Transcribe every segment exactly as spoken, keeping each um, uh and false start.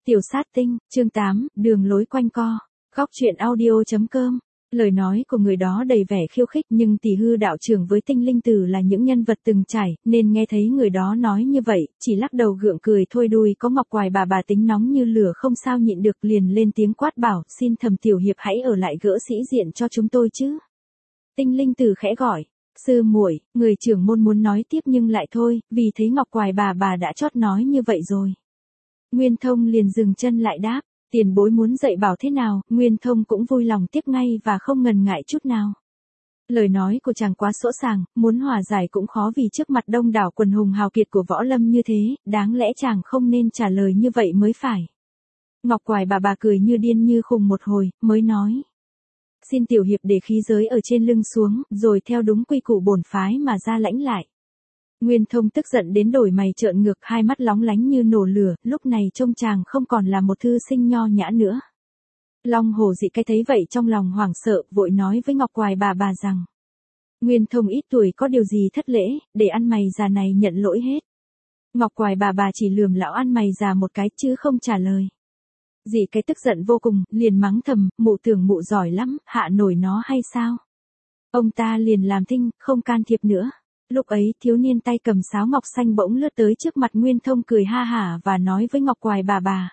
Tiểu sát tinh, chương tám, đường lối quanh co. Góc truyện audio.com. Lời nói của người đó đầy vẻ khiêu khích, nhưng Tỷ Hư đạo trưởng với Tinh Linh Tử là những nhân vật từng trải, nên nghe thấy người đó nói như vậy, chỉ lắc đầu gượng cười thôi. Đùi có Ngọc Quài bà bà tính nóng như lửa không sao nhịn được, liền lên tiếng quát bảo, xin Thẩm tiểu hiệp hãy ở lại gỡ sĩ diện cho chúng tôi chứ. Tinh Linh Tử khẽ gọi, sư muội, người trưởng môn muốn nói tiếp nhưng lại thôi, vì thấy Ngọc Quài bà bà đã chót nói như vậy rồi. Nguyên Thông liền dừng chân lại đáp, tiền bối muốn dạy bảo thế nào. Nguyên Thông cũng vui lòng tiếp ngay và không ngần ngại chút nào. Lời nói của chàng quá sỗ sàng, muốn hòa giải cũng khó, vì trước mặt đông đảo quần hùng hào kiệt của võ lâm như thế, đáng lẽ chàng không nên trả lời như vậy mới phải. Ngọc Quài bà bà cười như điên như khùng một hồi, mới nói. Xin tiểu hiệp để khí giới ở trên lưng xuống, rồi theo đúng quy củ bổn phái mà ra lãnh lại. Nguyên Thông tức giận đến đổi mày trợn ngược, hai mắt lóng lánh như nổ lửa, lúc này trông chàng không còn là một thư sinh nho nhã nữa. Long Hổ Dị cái thấy vậy trong lòng hoảng sợ, vội nói với Ngọc Quài bà bà rằng. Nguyên Thông ít tuổi có điều gì thất lễ, để ăn mày già này nhận lỗi hết. Ngọc Quài bà bà chỉ lườm lão ăn mày già một cái chứ không trả lời. Dị cái tức giận vô cùng, liền mắng thầm, mụ tưởng mụ giỏi lắm, hạ nổi nó hay sao? Ông ta liền làm thinh, không can thiệp nữa. Lúc ấy thiếu niên tay cầm sáo ngọc xanh bỗng lướt tới trước mặt Nguyên Thông, cười ha hả và nói với Ngọc Quài bà bà.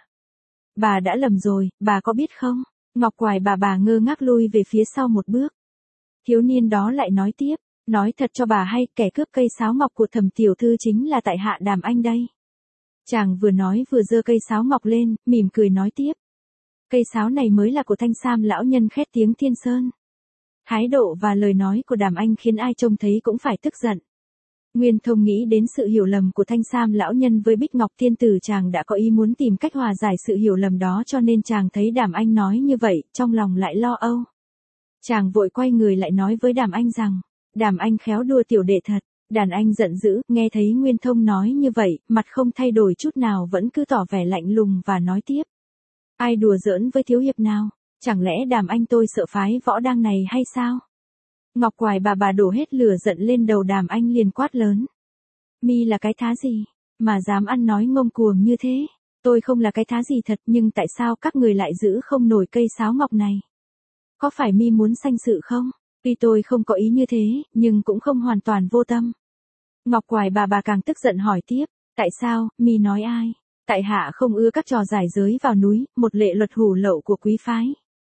Bà đã lầm rồi, bà có biết không? Ngọc Quài bà bà ngơ ngác lui về phía sau một bước. Thiếu niên đó lại nói tiếp, nói thật cho bà hay, kẻ cướp cây sáo ngọc của Thẩm tiểu thư chính là tại hạ Đàm Anh đây. Chàng vừa nói vừa giơ cây sáo ngọc lên, mỉm cười nói tiếp. Cây sáo này mới là của Thanh Sam lão nhân khét tiếng Thiên Sơn. Thái độ và lời nói của Đàm Anh khiến ai trông thấy cũng phải tức giận. Nguyên Thông nghĩ đến sự hiểu lầm của Thanh Sam lão nhân với Bích Ngọc tiên tử, chàng đã có ý muốn tìm cách hòa giải sự hiểu lầm đó, cho nên chàng thấy Đàm Anh nói như vậy, trong lòng lại lo âu. Chàng vội quay người lại nói với Đàm Anh rằng, Đàm Anh khéo đùa tiểu đệ thật. Đàn anh giận dữ, nghe thấy Nguyên Thông nói như vậy, mặt không thay đổi chút nào, vẫn cứ tỏ vẻ lạnh lùng và nói tiếp. Ai đùa giỡn với thiếu hiệp nào? Chẳng lẽ Đàm Anh tôi sợ phái võ đang này hay sao? Ngọc Quài bà bà đổ hết lửa giận lên đầu Đàm Anh, liền quát lớn. Mi là cái thá gì, mà dám ăn nói ngông cuồng như thế? Tôi không là cái thá gì thật, nhưng tại sao các người lại giữ không nổi cây sáo ngọc này? Có phải Mi muốn sanh sự không? Tuy tôi không có ý như thế, nhưng cũng không hoàn toàn vô tâm. Ngọc Quài bà bà càng tức giận hỏi tiếp, tại sao? Mi nói ai? Tại hạ không ưa các trò giải giới vào núi, một lệ luật hủ lậu của quý phái.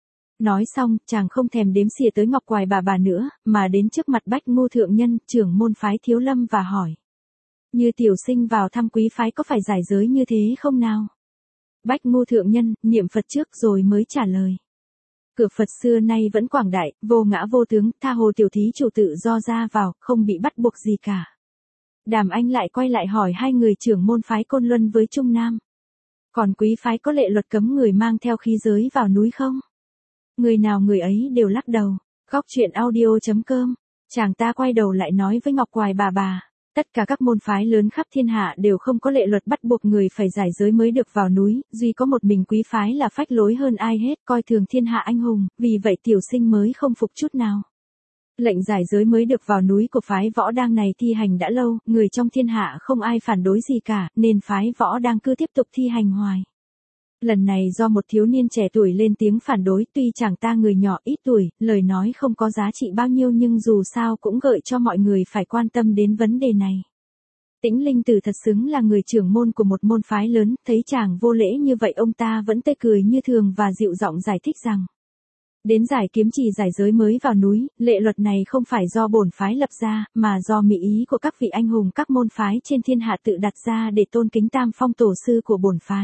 Nói xong, chàng không thèm đếm xỉa tới Ngọc Quài bà bà nữa, mà đến trước mặt Bách Ngu thượng nhân, trưởng môn phái Thiếu Lâm và hỏi. Như tiểu sinh vào thăm quý phái có phải giải giới như thế không nào? Bách Ngu thượng nhân, niệm Phật trước rồi mới trả lời. Cửa Phật xưa nay vẫn quảng đại, vô ngã vô tướng, tha hồ tiểu thí chủ tự do ra vào, không bị bắt buộc gì cả. Đàm Anh lại quay lại hỏi hai người trưởng môn phái Côn Luân với Trung Nam. Còn quý phái có lệ luật cấm người mang theo khí giới vào núi không? Người nào người ấy đều lắc đầu. Góc truyện audio.com. Chàng ta quay đầu lại nói với Ngọc Quài bà bà. Tất cả các môn phái lớn khắp thiên hạ đều không có lệ luật bắt buộc người phải giải giới mới được vào núi, duy có một mình quý phái là phách lối hơn ai hết, coi thường thiên hạ anh hùng, vì vậy tiểu sinh mới không phục chút nào. Lệnh giải giới mới được vào núi của phái võ đang này thi hành đã lâu, người trong thiên hạ không ai phản đối gì cả, nên phái võ đang cứ tiếp tục thi hành hoài. Lần này do một thiếu niên trẻ tuổi lên tiếng phản đối, tuy chàng ta người nhỏ ít tuổi, lời nói không có giá trị bao nhiêu, nhưng dù sao cũng gợi cho mọi người phải quan tâm đến vấn đề này. Tĩnh Linh Tử thật xứng là người trưởng môn của một môn phái lớn, thấy chàng vô lễ như vậy ông ta vẫn tươi cười như thường và dịu giọng giải thích rằng. Đến giải kiếm trì giải giới mới vào núi, lệ luật này không phải do bổn phái lập ra, mà do mỹ ý của các vị anh hùng các môn phái trên thiên hạ tự đặt ra để tôn kính tam phong tổ sư của bổn phái.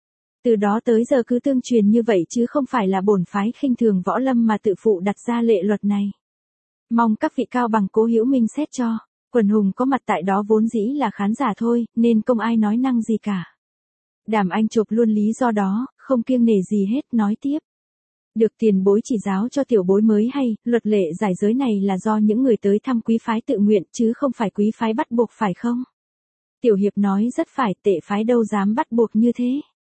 Từ đó tới giờ cứ tương truyền như vậy chứ không phải là bổn phái khinh thường võ lâm mà tự phụ đặt ra lệ luật này. Mong các vị cao bằng cố hữu minh xét cho. Quần hùng có mặt tại đó vốn dĩ là khán giả thôi, nên không ai nói năng gì cả. Đàm Anh chộp luôn lý do đó, không kiêng nể gì hết, nói tiếp. Được tiền bối chỉ giáo cho tiểu bối mới hay, luật lệ giải giới này là do những người tới thăm quý phái tự nguyện chứ không phải quý phái bắt buộc phải không? Tiểu hiệp nói rất phải, tệ phái đâu dám bắt buộc như thế.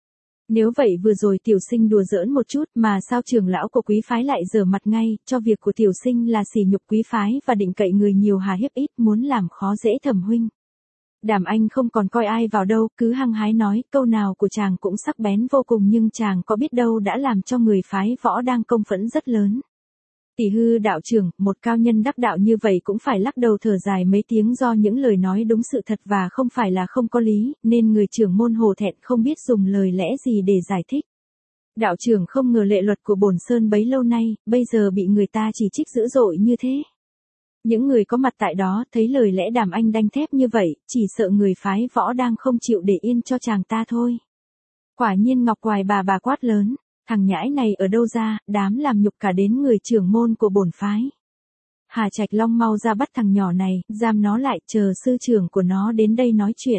Nếu vậy vừa rồi tiểu sinh đùa giỡn một chút, mà sao trưởng lão của quý phái lại giở mặt ngay, cho việc của tiểu sinh là sỉ nhục quý phái và định cậy người nhiều hà hiếp ít, muốn làm khó dễ Thẩm huynh. Đàm Anh không còn coi ai vào đâu, cứ hăng hái nói, câu nào của chàng cũng sắc bén vô cùng nhưng chàng có biết đâu đã làm cho người phái võ đang công phẫn rất lớn. Tỷ hư đạo trưởng, một cao nhân đắc đạo như vậy cũng phải lắc đầu thở dài mấy tiếng do những lời nói đúng sự thật và không phải là không có lý, nên người trưởng môn hổ thẹn không biết dùng lời lẽ gì để giải thích. Đạo trưởng không ngờ lệ luật của Bổn Sơn bấy lâu nay, bây giờ bị người ta chỉ trích dữ dội như thế. Những người có mặt tại đó thấy lời lẽ Đàm Anh đanh thép như vậy, chỉ sợ người phái võ đang không chịu để yên cho chàng ta thôi. Quả nhiên Ngọc Hoài bà bà quát lớn, thằng nhãi này ở đâu ra, đám làm nhục cả đến người trưởng môn của bổn phái. Hà Trạch Long mau ra bắt thằng nhỏ này, giam nó lại, chờ sư trưởng của nó đến đây nói chuyện.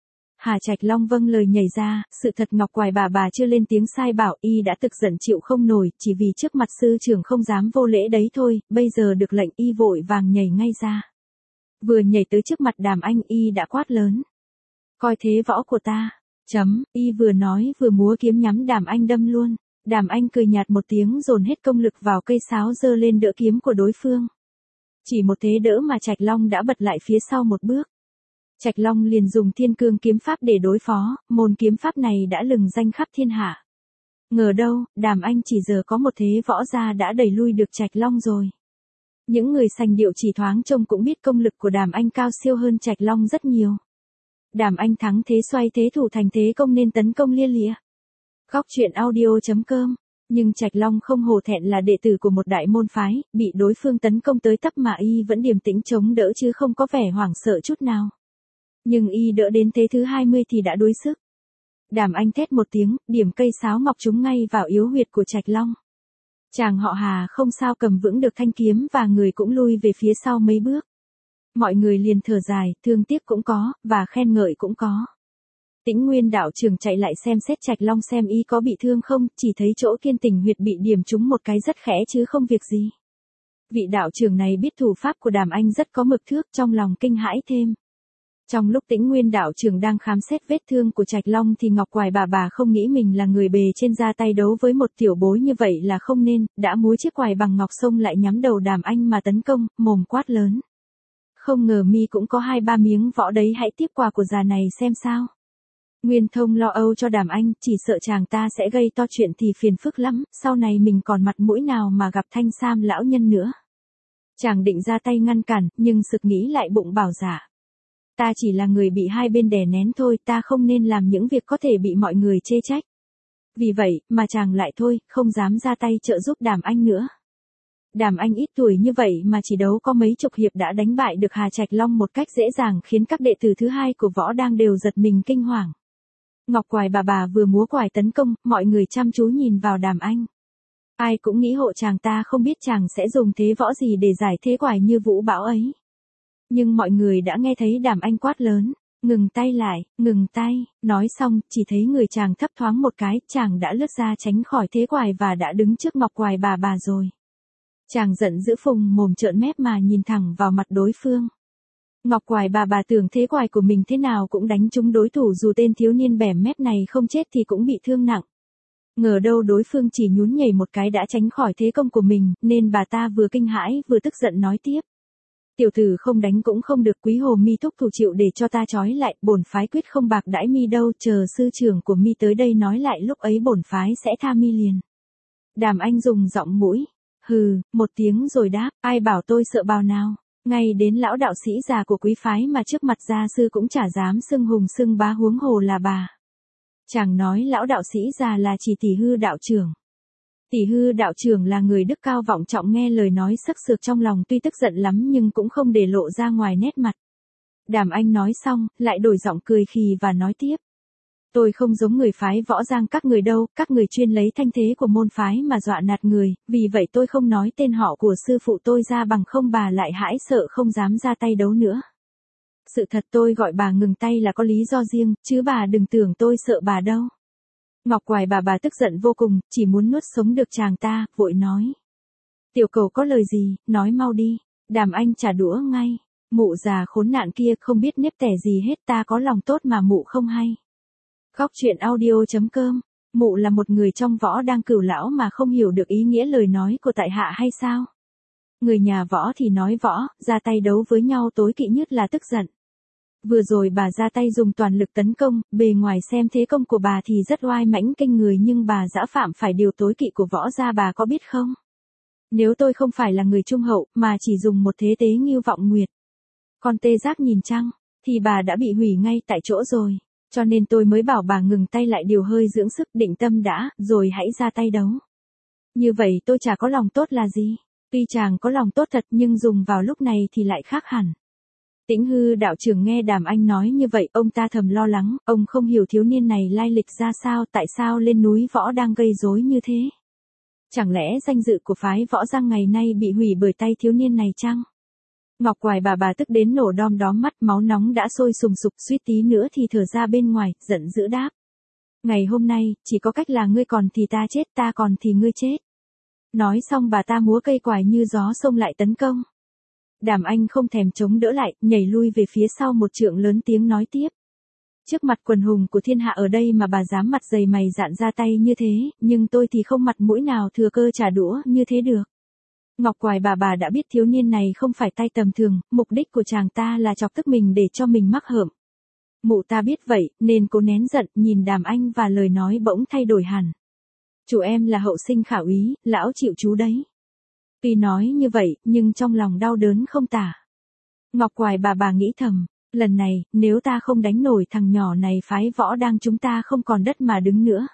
Hà Trạch Long vâng lời nhảy ra, sự thật Ngọc Hoài bà bà chưa lên tiếng sai bảo, y đã thực giận chịu không nổi, chỉ vì trước mặt sư trưởng không dám vô lễ đấy thôi, bây giờ được lệnh y vội vàng nhảy ngay ra. Vừa nhảy tới trước mặt Đàm Anh y đã quát lớn. Coi thế võ của ta, chấm, y vừa nói vừa múa kiếm nhắm Đàm Anh đâm luôn. Đàm Anh cười nhạt một tiếng dồn hết công lực vào cây sáo giơ lên đỡ kiếm của đối phương. Chỉ một thế đỡ mà Trạch Long đã bật lại phía sau một bước. Trạch Long liền dùng Thiên Cương kiếm pháp để đối phó, môn kiếm pháp này đã lừng danh khắp thiên hạ. Ngờ đâu, Đàm Anh chỉ giờ có một thế võ ra đã đẩy lui được Trạch Long rồi. Những người sành điệu chỉ thoáng trông cũng biết công lực của Đàm Anh cao siêu hơn Trạch Long rất nhiều. Đàm Anh thắng thế xoay thế thủ thành thế công nên tấn công lia lịa. Góc truyện audio chấm com. Nhưng Trạch Long không hổ thẹn là đệ tử của một đại môn phái, bị đối phương tấn công tới tấp mà y vẫn điềm tĩnh chống đỡ chứ không có vẻ hoảng sợ chút nào. Nhưng y đỡ đến thế thứ hai mươi thì đã đuối sức. Đàm Anh thét một tiếng, điểm cây sáo ngọc trúng ngay vào yếu huyệt của Trạch Long. Chàng họ Hà không sao cầm vững được thanh kiếm và người cũng lui về phía sau mấy bước. Mọi người liền thở dài, thương tiếc cũng có, và khen ngợi cũng có. Tĩnh Nguyên đạo trưởng chạy lại xem xét Trạch Long xem y có bị thương không, chỉ thấy chỗ kiên tình huyệt bị điểm trúng một cái rất khẽ chứ không việc gì. Vị đạo trưởng này biết thủ pháp của Đàm Anh rất có mực thước, trong lòng kinh hãi thêm. Trong lúc Tĩnh Nguyên đạo trưởng đang khám xét vết thương của Trạch Long thì Ngọc Hoài bà bà không nghĩ mình là người bề trên ra tay đấu với một tiểu bối như vậy là không nên, đã múa chiếc quài bằng ngọc xông lại nhắm đầu Đàm Anh mà tấn công, mồm quát lớn. Không ngờ mi cũng có hai ba miếng võ đấy, hãy tiếp quà của già này xem sao. Nguyên Thông lo âu cho Đàm Anh, chỉ sợ chàng ta sẽ gây to chuyện thì phiền phức lắm, sau này mình còn mặt mũi nào mà gặp Thanh Sam lão nhân nữa. Chàng định ra tay ngăn cản, nhưng sực nghĩ lại bụng bảo dạ. Ta chỉ là người bị hai bên đè nén thôi, ta không nên làm những việc có thể bị mọi người chê trách. Vì vậy, mà chàng lại thôi, không dám ra tay trợ giúp Đàm Anh nữa. Đàm Anh ít tuổi như vậy mà chỉ đấu có mấy chục hiệp đã đánh bại được Hà Trạch Long một cách dễ dàng khiến các đệ tử thứ hai của võ đang đều giật mình kinh hoàng. Ngọc Hoài bà bà vừa múa quài tấn công, mọi người chăm chú nhìn vào Đàm Anh. Ai cũng nghĩ hộ chàng ta không biết chàng sẽ dùng thế võ gì để giải thế quài như vũ bão ấy. Nhưng mọi người đã nghe thấy Đàm Anh quát lớn, ngừng tay lại, ngừng tay, nói xong, chỉ thấy người chàng thấp thoáng một cái, chàng đã lướt ra tránh khỏi thế quài và đã đứng trước Ngọc Hoài bà bà rồi. Chàng giận dữ phùng mồm trợn mép mà nhìn thẳng vào mặt đối phương. Ngọc Hoài bà bà tưởng thế quài của mình thế nào cũng đánh trúng đối thủ, dù tên thiếu niên bẻm mép này không chết thì cũng bị thương nặng. Ngờ đâu đối phương chỉ nhún nhảy một cái đã tránh khỏi thế công của mình, nên bà ta vừa kinh hãi vừa tức giận nói tiếp. Tiểu tử không đánh cũng không được, Quý Hồ mi thúc thủ chịu để cho ta trói lại, bổn phái quyết không bạc đãi mi đâu, chờ sư trưởng của mi tới đây nói lại lúc ấy bổn phái sẽ tha mi liền. Đàm Anh dùng giọng mũi, hừ, một tiếng rồi đáp, ai bảo tôi sợ bào nào. Ngay đến lão đạo sĩ già của quý phái mà trước mặt gia sư cũng chả dám xưng hùng xưng bá, huống hồ là bà. Chàng nói lão đạo sĩ già là chỉ Tỷ Hư đạo trưởng. Tỷ Hư đạo trưởng là người đức cao vọng trọng, nghe lời nói sắc sược trong lòng tuy tức giận lắm nhưng cũng không để lộ ra ngoài nét mặt. Đàm Anh nói xong, lại đổi giọng cười khì và nói tiếp. Tôi không giống người phái võ giang các người đâu, các người chuyên lấy thanh thế của môn phái mà dọa nạt người, vì vậy tôi không nói tên họ của sư phụ tôi ra, bằng không bà lại hãi sợ không dám ra tay đấu nữa. Sự thật tôi gọi bà ngừng tay là có lý do riêng, chứ bà đừng tưởng tôi sợ bà đâu. Ngọc Hoài bà bà tức giận vô cùng, chỉ muốn nuốt sống được chàng ta, vội nói. Tiểu cầu có lời gì, nói mau đi. Đàm Anh trả đũa ngay. Mụ già khốn nạn kia không biết nếp tẻ gì hết, ta có lòng tốt mà mụ không hay. Góc truyện audio chấm com. Mụ là một người trong võ đang cửu lão mà không hiểu được ý nghĩa lời nói của tại hạ hay sao? Người nhà võ thì nói võ, ra tay đấu với nhau tối kỵ nhất là tức giận. Vừa rồi bà ra tay dùng toàn lực tấn công, bề ngoài xem thế công của bà thì rất oai mãnh kinh người nhưng bà dã phạm phải điều tối kỵ của võ gia bà có biết không? Nếu tôi không phải là người trung hậu mà chỉ dùng một thế tế Ngưu Vọng Nguyệt, con tê giác nhìn trăng, thì bà đã bị hủy ngay tại chỗ rồi. Cho nên tôi mới bảo bà ngừng tay lại điều hơi dưỡng sức định tâm đã, rồi hãy ra tay đấu. Như vậy tôi chả có lòng tốt là gì. Tuy chàng có lòng tốt thật nhưng dùng vào lúc này thì lại khác hẳn. Tĩnh Hư đạo trưởng nghe Đàm Anh nói như vậy, ông ta thầm lo lắng, ông không hiểu thiếu niên này lai lịch ra sao, tại sao lên núi võ đang gây rối như thế. Chẳng lẽ danh dự của phái võ Giang ngày nay bị hủy bởi tay thiếu niên này chăng? Ngọc Quài bà bà tức đến nổ đom đóm mắt, máu nóng đã sôi sùng sục, suýt tí nữa thì thở ra bên ngoài, giận dữ đáp. Ngày hôm nay, chỉ có cách là ngươi còn thì ta chết, ta còn thì ngươi chết. Nói xong bà ta múa cây quài như gió xông lại tấn công. Đàm Anh không thèm chống đỡ lại, nhảy lui về phía sau một trượng, lớn tiếng nói tiếp. Trước mặt quần hùng của thiên hạ ở đây mà bà dám mặt dày mày dạn ra tay như thế, nhưng tôi thì không mặt mũi nào thừa cơ trả đũa như thế được. Ngọc Quài bà bà đã biết thiếu niên này không phải tay tầm thường, mục đích của chàng ta là chọc tức mình để cho mình mắc hợm. Mụ ta biết vậy, nên cố nén giận, nhìn Đàm Anh và lời nói bỗng thay đổi hẳn. Chủ em là hậu sinh khả úy, lão chịu chú đấy. Tuy nói như vậy, nhưng trong lòng đau đớn không tả. Ngọc Quài bà bà nghĩ thầm, lần này, nếu ta không đánh nổi thằng nhỏ này phái võ đang chúng ta không còn đất mà đứng nữa.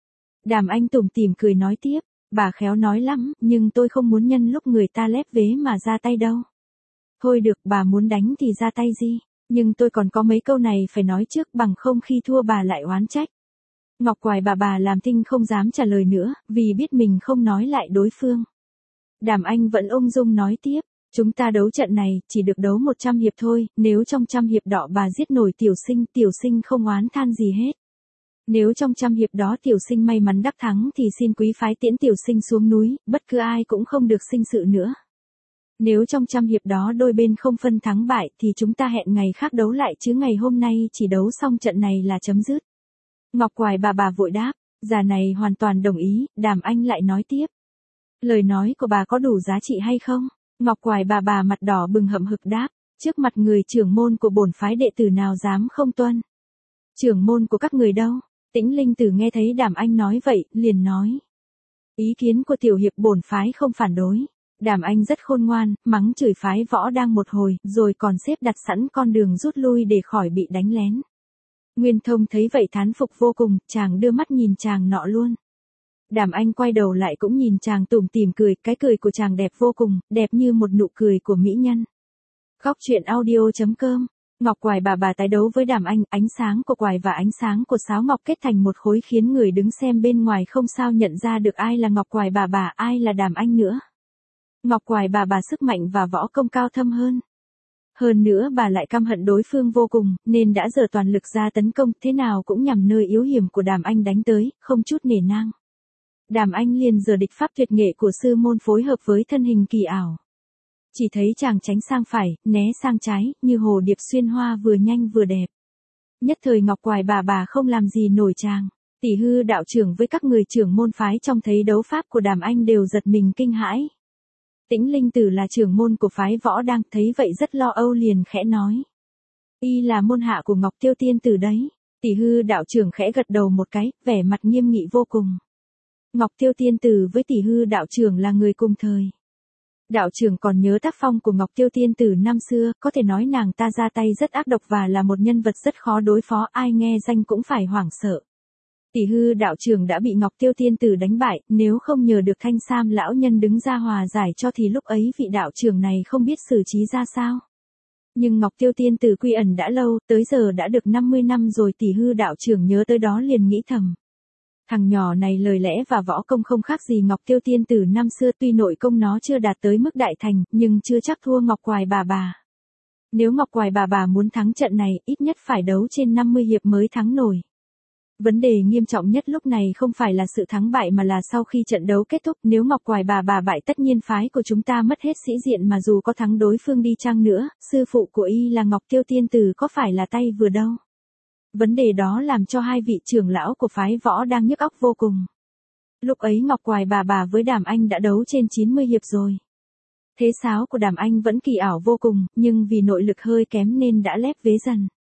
Đàm Anh tủm tỉm cười nói tiếp, bà khéo nói lắm, nhưng tôi không muốn nhân lúc người ta lép vế mà ra tay đâu. Thôi được, bà muốn đánh thì ra tay gì, nhưng tôi còn có mấy câu này phải nói trước, bằng không khi thua bà lại oán trách. Ngọc Quài bà bà làm thinh không dám trả lời nữa, vì biết mình không nói lại đối phương. Đàm Anh vẫn ung dung nói tiếp, chúng ta đấu trận này, chỉ được đấu một trăm hiệp thôi, nếu trong trăm hiệp đỏ bà giết nổi tiểu sinh, tiểu sinh không oán than gì hết. Nếu trong trăm hiệp đó tiểu sinh may mắn đắc thắng thì xin quý phái tiễn tiểu sinh xuống núi, bất cứ ai cũng không được sinh sự nữa. Nếu trong trăm hiệp đó đôi bên không phân thắng bại thì chúng ta hẹn ngày khác đấu lại, chứ ngày hôm nay chỉ đấu xong trận này là chấm dứt. Ngọc Quài bà bà vội đáp, già này hoàn toàn đồng ý. Đàm Anh lại nói tiếp. Lời nói của bà có đủ giá trị hay không? Ngọc Quài bà bà mặt đỏ bừng hậm hực đáp, trước mặt người trưởng môn của bổn phái đệ tử nào dám không tuân. Trưởng môn của các người đâu? Tĩnh Linh Tử nghe thấy Đàm Anh nói vậy, liền nói. Ý kiến của tiểu hiệp bổn phái không phản đối. Đàm Anh rất khôn ngoan, mắng chửi phái võ đang một hồi, rồi còn xếp đặt sẵn con đường rút lui để khỏi bị đánh lén. Nguyên Thông thấy vậy thán phục vô cùng, chàng đưa mắt nhìn chàng nọ luôn. Đàm Anh quay đầu lại cũng nhìn chàng tủm tỉm cười, cái cười của chàng đẹp vô cùng, đẹp như một nụ cười của mỹ nhân. Góc truyện audio chấm com. Ngọc Quài bà bà tái đấu với Đàm Anh, ánh sáng của quài và ánh sáng của sáo ngọc kết thành một khối khiến người đứng xem bên ngoài không sao nhận ra được ai là Ngọc Quài bà bà, ai là Đàm Anh nữa. Ngọc Quài bà bà sức mạnh và võ công cao thâm hơn. Hơn nữa bà lại căm hận đối phương vô cùng, nên đã giở toàn lực ra tấn công, thế nào cũng nhằm nơi yếu hiểm của Đàm Anh đánh tới, không chút nể nang. Đàm Anh liền giở địch pháp tuyệt nghệ của sư môn phối hợp với thân hình kỳ ảo. Chỉ thấy chàng tránh sang phải, né sang trái, như hồ điệp xuyên hoa vừa nhanh vừa đẹp. Nhất thời Ngọc Quài bà bà không làm gì nổi chàng. Tỷ Hư đạo trưởng với các người trưởng môn phái trong thấy đấu pháp của Đàm Anh đều giật mình kinh hãi. Tĩnh Linh Tử là trưởng môn của phái võ đang thấy vậy rất lo âu, liền khẽ nói. Y là môn hạ của Ngọc Tiêu Tiên Tử đấy. Tỷ Hư đạo trưởng khẽ gật đầu một cái, vẻ mặt nghiêm nghị vô cùng. Ngọc Tiêu Tiên Tử với Tỷ Hư đạo trưởng là người cùng thời. Đạo trưởng còn nhớ tác phong của Ngọc Tiêu Tiên Tử năm xưa, có thể nói nàng ta ra tay rất ác độc và là một nhân vật rất khó đối phó, ai nghe danh cũng phải hoảng sợ. Tỷ Hư đạo trưởng đã bị Ngọc Tiêu Tiên Tử đánh bại, nếu không nhờ được Thanh Sam lão nhân đứng ra hòa giải cho thì lúc ấy vị đạo trưởng này không biết xử trí ra sao. Nhưng Ngọc Tiêu Tiên Tử quy ẩn đã lâu, tới giờ đã được năm mươi năm rồi. Tỷ Hư đạo trưởng nhớ tới đó liền nghĩ thầm. Thằng nhỏ này lời lẽ và võ công không khác gì Ngọc Tiêu Tiên Tử năm xưa, tuy nội công nó chưa đạt tới mức đại thành, nhưng chưa chắc thua Ngọc Quài bà bà. Nếu Ngọc Quài bà bà muốn thắng trận này, ít nhất phải đấu trên năm mươi hiệp mới thắng nổi. Vấn đề nghiêm trọng nhất lúc này không phải là sự thắng bại mà là sau khi trận đấu kết thúc, nếu Ngọc Quài bà bà bại tất nhiên phái của chúng ta mất hết sĩ diện, mà dù có thắng đối phương đi chăng nữa, sư phụ của y là Ngọc Tiêu Tiên Tử có phải là tay vừa đâu. Vấn đề đó làm cho hai vị trưởng lão của phái võ đang nhức óc vô cùng. Lúc ấy Ngọc Quài bà bà với Đàm Anh đã đấu trên chín mươi hiệp rồi. Thế sáo của Đàm Anh vẫn kỳ ảo vô cùng, nhưng vì nội lực hơi kém nên đã lép vế dần.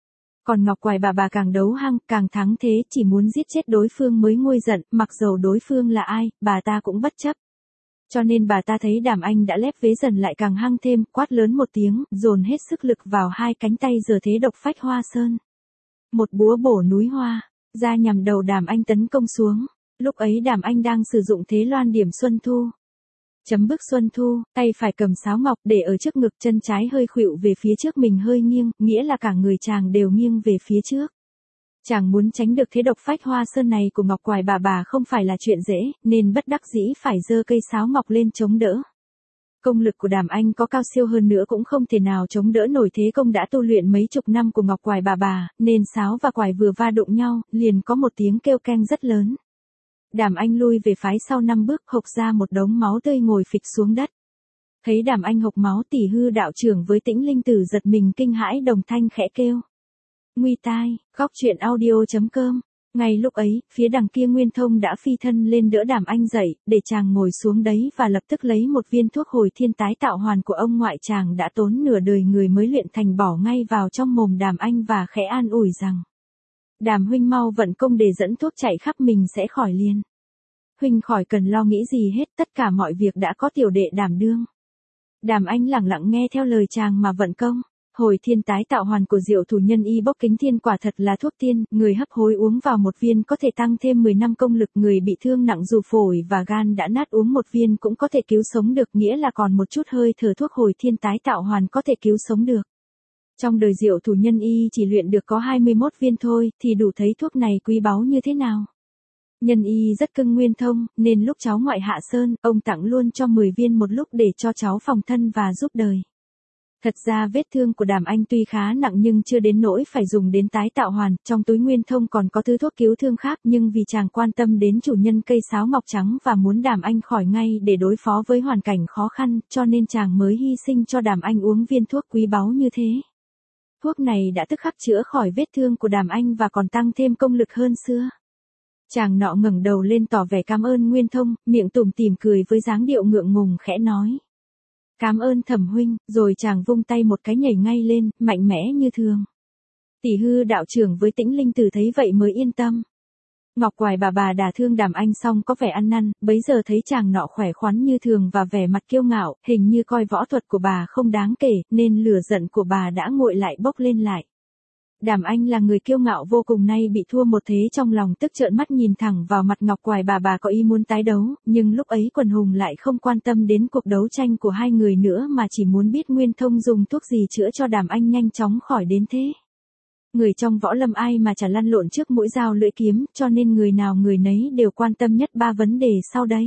Còn Ngọc Quài bà bà càng đấu hăng, càng thắng thế, chỉ muốn giết chết đối phương mới nguôi giận, mặc dầu đối phương là ai, bà ta cũng bất chấp. Cho nên bà ta thấy Đàm Anh đã lép vế dần lại càng hăng thêm, quát lớn một tiếng, dồn hết sức lực vào hai cánh tay giờ thế độc phách hoa sơn. Một búa bổ núi hoa, ra nhằm đầu Đàm Anh tấn công xuống. Lúc ấy Đàm Anh đang sử dụng thế loan điểm Xuân Thu. Chấm bước Xuân Thu, tay phải cầm sáo ngọc để ở trước ngực, chân trái hơi khuỵu về phía trước, mình hơi nghiêng, nghĩa là cả người chàng đều nghiêng về phía trước. Chàng muốn tránh được thế độc phách hoa sơn này của Ngọc Quài bà bà không phải là chuyện dễ, nên bất đắc dĩ phải giơ cây sáo ngọc lên chống đỡ. Công lực của Đàm Anh có cao siêu hơn nữa cũng không thể nào chống đỡ nổi thế công đã tu luyện mấy chục năm của Ngọc Quài bà bà, nên sáo và quài vừa va đụng nhau, liền có một tiếng kêu keng rất lớn. Đàm Anh lui về phái sau năm bước, hộc ra một đống máu tươi ngồi phịch xuống đất. Thấy Đàm Anh hộc máu, Tỷ Hư đạo trưởng với Tĩnh Linh Tử giật mình kinh hãi, đồng thanh khẽ kêu. Nguy tai, góc truyện audio chấm com. Ngay lúc ấy, phía đằng kia Nguyên Thông đã phi thân lên đỡ Đàm Anh dậy, để chàng ngồi xuống đấy và lập tức lấy một viên thuốc hồi thiên tái tạo hoàn của ông ngoại chàng đã tốn nửa đời người mới luyện thành bỏ ngay vào trong mồm Đàm Anh và khẽ an ủi rằng. Đàm huynh mau vận công để dẫn thuốc chạy khắp mình sẽ khỏi liền. Huynh khỏi cần lo nghĩ gì hết, tất cả mọi việc đã có tiểu đệ đảm đương. Đàm Anh lặng lặng nghe theo lời chàng mà vận công. Hồi thiên tái tạo hoàn của Diệu thủ nhân y bốc kính thiên quả thật là thuốc tiên, người hấp hối uống vào một viên có thể tăng thêm mười năm công lực, người bị thương nặng dù phổi và gan đã nát uống một viên cũng có thể cứu sống được, nghĩa là còn một chút hơi thở thuốc hồi thiên tái tạo hoàn có thể cứu sống được. Trong đời Diệu thủ nhân y chỉ luyện được có hai mươi mốt viên thôi, thì đủ thấy thuốc này quý báu như thế nào. Nhân y rất cưng Nguyên Thông, nên lúc cháu ngoại hạ sơn, ông tặng luôn cho mười viên một lúc để cho cháu phòng thân và giúp đời. Thật ra vết thương của Đàm Anh tuy khá nặng nhưng chưa đến nỗi phải dùng đến tái tạo hoàn, trong túi Nguyên Thông còn có thứ thuốc cứu thương khác, nhưng vì chàng quan tâm đến chủ nhân cây sáo ngọc trắng và muốn Đàm Anh khỏi ngay để đối phó với hoàn cảnh khó khăn, cho nên chàng mới hy sinh cho Đàm Anh uống viên thuốc quý báu như thế. Thuốc này đã tức khắc chữa khỏi vết thương của Đàm Anh và còn tăng thêm công lực hơn xưa. Chàng nọ ngẩng đầu lên tỏ vẻ cảm ơn Nguyên Thông, miệng tủm tỉm cười với dáng điệu ngượng ngùng khẽ nói. Cảm ơn Thẩm huynh, rồi chàng vung tay một cái nhảy ngay lên, mạnh mẽ như thường. Tỷ Hư đạo trưởng với Tĩnh Linh Tử thấy vậy mới yên tâm. Ngọc Quài bà bà đả thương Đàm Anh xong có vẻ ăn năn, bấy giờ thấy chàng nọ khỏe khoắn như thường và vẻ mặt kiêu ngạo, hình như coi võ thuật của bà không đáng kể, nên lửa giận của bà đã nguội lại bốc lên lại. Đàm Anh là người kiêu ngạo vô cùng, nay bị thua một thế trong lòng tức trợn mắt nhìn thẳng vào mặt Ngọc Quài bà bà có ý muốn tái đấu, nhưng lúc ấy quần hùng lại không quan tâm đến cuộc đấu tranh của hai người nữa mà chỉ muốn biết Nguyên Thông dùng thuốc gì chữa cho Đàm Anh nhanh chóng khỏi đến thế. Người trong võ lâm ai mà chả lăn lộn trước mũi dao lưỡi kiếm, cho nên người nào người nấy đều quan tâm nhất ba vấn đề sau đây.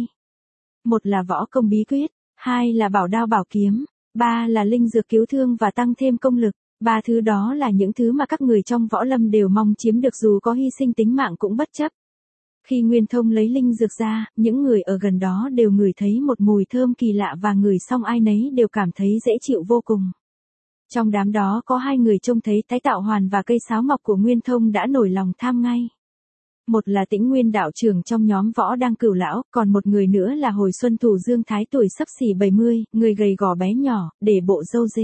Một là võ công bí quyết, hai là bảo đao bảo kiếm, ba là linh dược cứu thương và tăng thêm công lực. Ba thứ đó là những thứ mà các người trong võ lâm đều mong chiếm được dù có hy sinh tính mạng cũng bất chấp. Khi Nguyên Thông lấy linh dược ra, những người ở gần đó đều ngửi thấy một mùi thơm kỳ lạ và ngửi xong ai nấy đều cảm thấy dễ chịu vô cùng. Trong đám đó có hai người trông thấy tái tạo hoàn và cây sáo ngọc của Nguyên Thông đã nổi lòng tham ngay. Một là Tĩnh Nguyên đạo trưởng trong nhóm võ đang cửu lão, còn một người nữa là Hồi Xuân Thủ Dương Thái tuổi sắp xỉ bảy mươi, người gầy gò bé nhỏ, để bộ râu dê.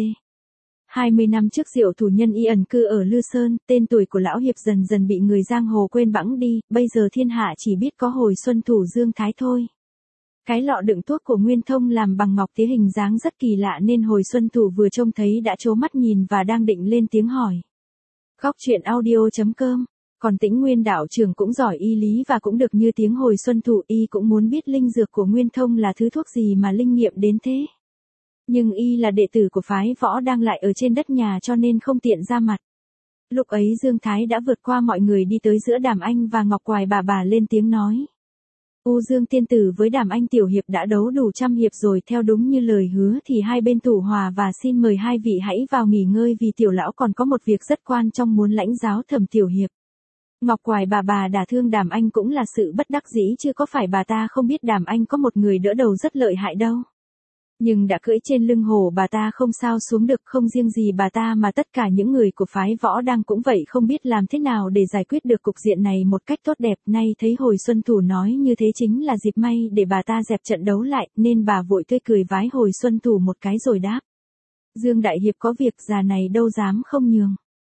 hai mươi năm trước Diệu thủ nhân y ẩn cư ở Lư Sơn, tên tuổi của lão hiệp dần dần bị người giang hồ quên bẵng đi, bây giờ thiên hạ chỉ biết có Hồi Xuân Thủ Dương Thái thôi. Cái lọ đựng thuốc của Nguyên Thông làm bằng ngọc tía hình dáng rất kỳ lạ nên Hồi Xuân Thủ vừa trông thấy đã trố mắt nhìn và đang định lên tiếng hỏi. Góc truyện audio chấm com. Còn Tĩnh Nguyên đạo trưởng cũng giỏi y lý và cũng được như tiếng Hồi Xuân Thủ, y cũng muốn biết linh dược của Nguyên Thông là thứ thuốc gì mà linh nghiệm đến thế. Nhưng y là đệ tử của phái võ đang lại ở trên đất nhà cho nên không tiện ra mặt. Lúc ấy Dương Thái đã vượt qua mọi người đi tới giữa Đàm Anh và Ngọc Quài bà bà lên tiếng nói. U Dương tiên tử với Đàm Anh tiểu hiệp đã đấu đủ trăm hiệp rồi, theo đúng như lời hứa thì hai bên thủ hòa và xin mời hai vị hãy vào nghỉ ngơi vì tiểu lão còn có một việc rất quan trọng muốn lãnh giáo Thẩm tiểu hiệp. Ngọc Quài bà bà đả thương Đàm Anh cũng là sự bất đắc dĩ chứ có phải bà ta không biết Đàm Anh có một người đỡ đầu rất lợi hại đâu. Nhưng đã cưỡi trên lưng hổ bà ta không sao xuống được, không riêng gì bà ta mà tất cả những người của phái võ đang cũng vậy, không biết làm thế nào để giải quyết được cục diện này một cách tốt đẹp. Nay thấy Hồi Xuân Thủ nói như thế chính là dịp may để bà ta dẹp trận đấu lại, nên bà vội tươi cười vái Hồi Xuân Thủ một cái rồi đáp. Dương đại hiệp có việc, già này đâu dám không nhường.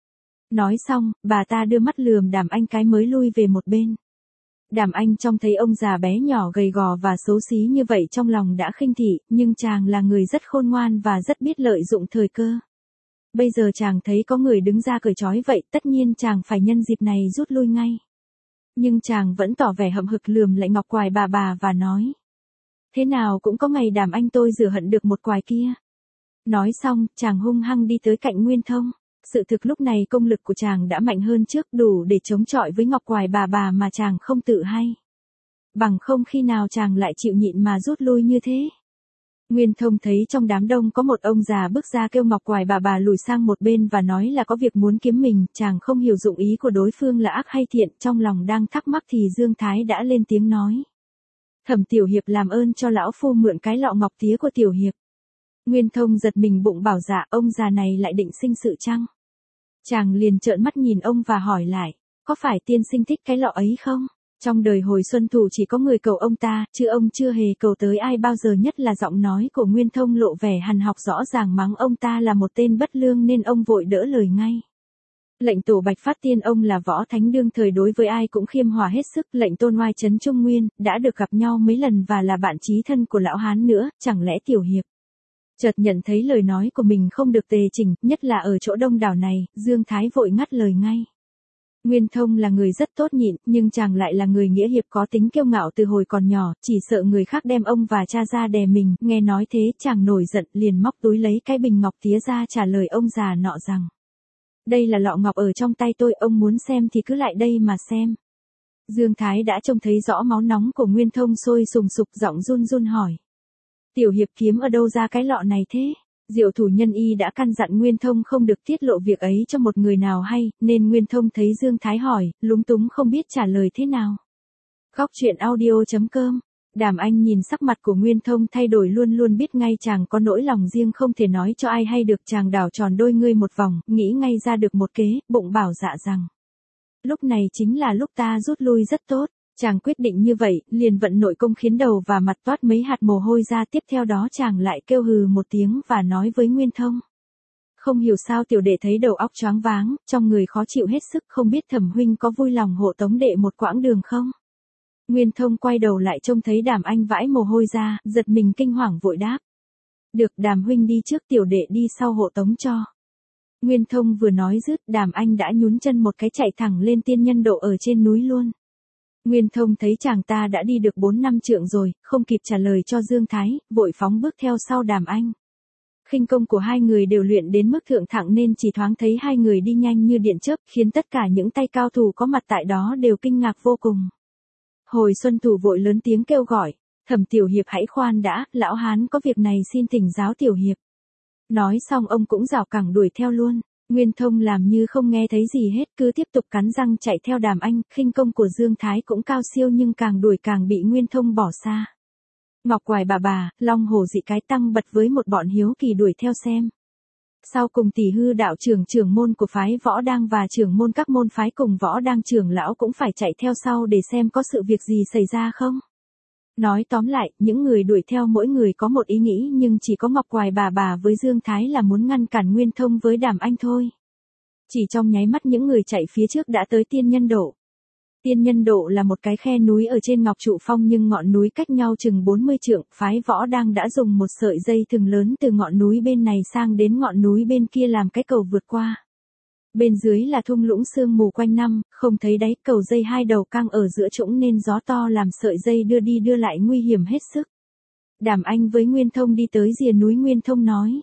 Nói xong, bà ta đưa mắt lườm Đàm Anh cái mới lui về một bên. Đàm Anh trông thấy ông già bé nhỏ gầy gò và xấu xí như vậy trong lòng đã khinh thị, nhưng chàng là người rất khôn ngoan và rất biết lợi dụng thời cơ. Bây giờ chàng thấy có người đứng ra cởi trói vậy, tất nhiên chàng phải nhân dịp này rút lui ngay. Nhưng chàng vẫn tỏ vẻ hậm hực lườm lại ngọc quài bà bà và nói. Thế nào cũng có ngày Đàm Anh tôi rửa hận được một quài kia. Nói xong, chàng hung hăng đi tới cạnh Nguyên Thông. Sự thực lúc này công lực của chàng đã mạnh hơn trước, đủ để chống chọi với ngọc quài bà bà mà chàng không tự hay. Bằng không khi nào chàng lại chịu nhịn mà rút lui như thế. Nguyên Thông thấy trong đám đông có một ông già bước ra kêu ngọc quài bà bà lùi sang một bên và nói là có việc muốn kiếm mình, chàng không hiểu dụng ý của đối phương là ác hay thiện, trong lòng đang thắc mắc thì Dương Thái đã lên tiếng nói. Thẩm Tiểu Hiệp làm ơn cho lão phu mượn cái lọ ngọc tía của Tiểu Hiệp. Nguyên Thông giật mình bụng bảo dạ, ông già này lại định sinh sự chăng? Chàng liền trợn mắt nhìn ông và hỏi lại, có phải tiên sinh thích cái lọ ấy không? Trong đời hồi xuân thủ chỉ có người cầu ông ta, chứ ông chưa hề cầu tới ai bao giờ, nhất là giọng nói của Nguyên Thông lộ vẻ hằn học rõ ràng mắng ông ta là một tên bất lương nên ông vội đỡ lời ngay. Lệnh tổ Bạch Phát Tiên ông là võ thánh đương thời đối với ai cũng khiêm hòa hết sức, lệnh tôn oai trấn Trung Nguyên, đã được gặp nhau mấy lần và là bạn chí thân của lão hán nữa, chẳng lẽ Tiểu Hiệp. Chợt nhận thấy lời nói của mình không được tề chỉnh, nhất là ở chỗ đông đảo này, Dương Thái vội ngắt lời ngay. Nguyên Thông là người rất tốt nhịn, nhưng chàng lại là người nghĩa hiệp có tính kiêu ngạo từ hồi còn nhỏ, chỉ sợ người khác đem ông và cha ra đè mình, nghe nói thế chàng nổi giận liền móc túi lấy cái bình ngọc tía ra trả lời ông già nọ rằng. Đây là lọ ngọc ở trong tay tôi, ông muốn xem thì cứ lại đây mà xem. Dương Thái đã trông thấy rõ máu nóng của Nguyên Thông sôi sùng sục, giọng run run hỏi. Tiểu Hiệp kiếm ở đâu ra cái lọ này thế? Diệu thủ nhân y đã căn dặn Nguyên Thông không được tiết lộ việc ấy cho một người nào hay, nên Nguyên Thông thấy Dương Thái hỏi, lúng túng không biết trả lời thế nào. Góc truyện audio chấm com. Đàm Anh nhìn sắc mặt của Nguyên Thông thay đổi luôn luôn biết ngay chàng có nỗi lòng riêng không thể nói cho ai hay được, chàng đảo tròn đôi ngươi một vòng, nghĩ ngay ra được một kế, bụng bảo dạ rằng. Lúc này chính là lúc ta rút lui rất tốt. Chàng quyết định như vậy, liền vận nội công khiến đầu và mặt toát mấy hạt mồ hôi ra, tiếp theo đó chàng lại kêu hừ một tiếng và nói với Nguyên Thông. Không hiểu sao tiểu đệ thấy đầu óc choáng váng, trong người khó chịu hết sức, không biết Thẩm huynh có vui lòng hộ tống đệ một quãng đường không? Nguyên Thông quay đầu lại trông thấy Đàm Anh vãi mồ hôi ra, giật mình kinh hoàng vội đáp. Được, Đàm huynh đi trước, tiểu đệ đi sau hộ tống cho. Nguyên Thông vừa nói dứt, Đàm Anh đã nhún chân một cái chạy thẳng lên tiên nhân độ ở trên núi luôn. Nguyên Thông thấy chàng ta đã đi được bốn năm trượng rồi, không kịp trả lời cho Dương Thái, vội phóng bước theo sau Đàm Anh. Khinh công của hai người đều luyện đến mức thượng thặng nên chỉ thoáng thấy hai người đi nhanh như điện chớp, khiến tất cả những tay cao thủ có mặt tại đó đều kinh ngạc vô cùng. Hồi xuân thủ vội lớn tiếng kêu gọi, Thẩm Tiểu Hiệp hãy khoan đã, lão hán có việc này xin thỉnh giáo Tiểu Hiệp. Nói xong ông cũng rảo cẳng đuổi theo luôn. Nguyên Thông làm như không nghe thấy gì hết, cứ tiếp tục cắn răng chạy theo Đàm Anh, khinh công của Dương Thái cũng cao siêu nhưng càng đuổi càng bị Nguyên Thông bỏ xa. Ngọc quài bà bà, long hổ dị cái tăng bật với một bọn hiếu kỳ đuổi theo xem. Sau cùng Tỷ Hư đạo trưởng trưởng môn của phái Võ Đang và trưởng môn các môn phái cùng Võ Đang trưởng lão cũng phải chạy theo sau để xem có sự việc gì xảy ra không. Nói tóm lại, những người đuổi theo mỗi người có một ý nghĩ nhưng chỉ có Ngọc quài bà bà với Dương Thái là muốn ngăn cản Nguyên Thông với Đàm Anh thôi. Chỉ trong nháy mắt những người chạy phía trước đã tới Tiên Nhân Độ. Tiên Nhân Độ là một cái khe núi ở trên Ngọc Trụ Phong nhưng ngọn núi cách nhau chừng bốn mươi trượng, phái Võ Đang đã dùng một sợi dây thừng lớn từ ngọn núi bên này sang đến ngọn núi bên kia làm cái cầu vượt qua. Bên dưới là thung lũng sương mù quanh năm, không thấy đáy, cầu dây hai đầu căng ở giữa trũng nên gió to làm sợi dây đưa đi đưa lại nguy hiểm hết sức. Đàm Anh với Nguyên Thông đi tới rìa núi, Nguyên Thông nói.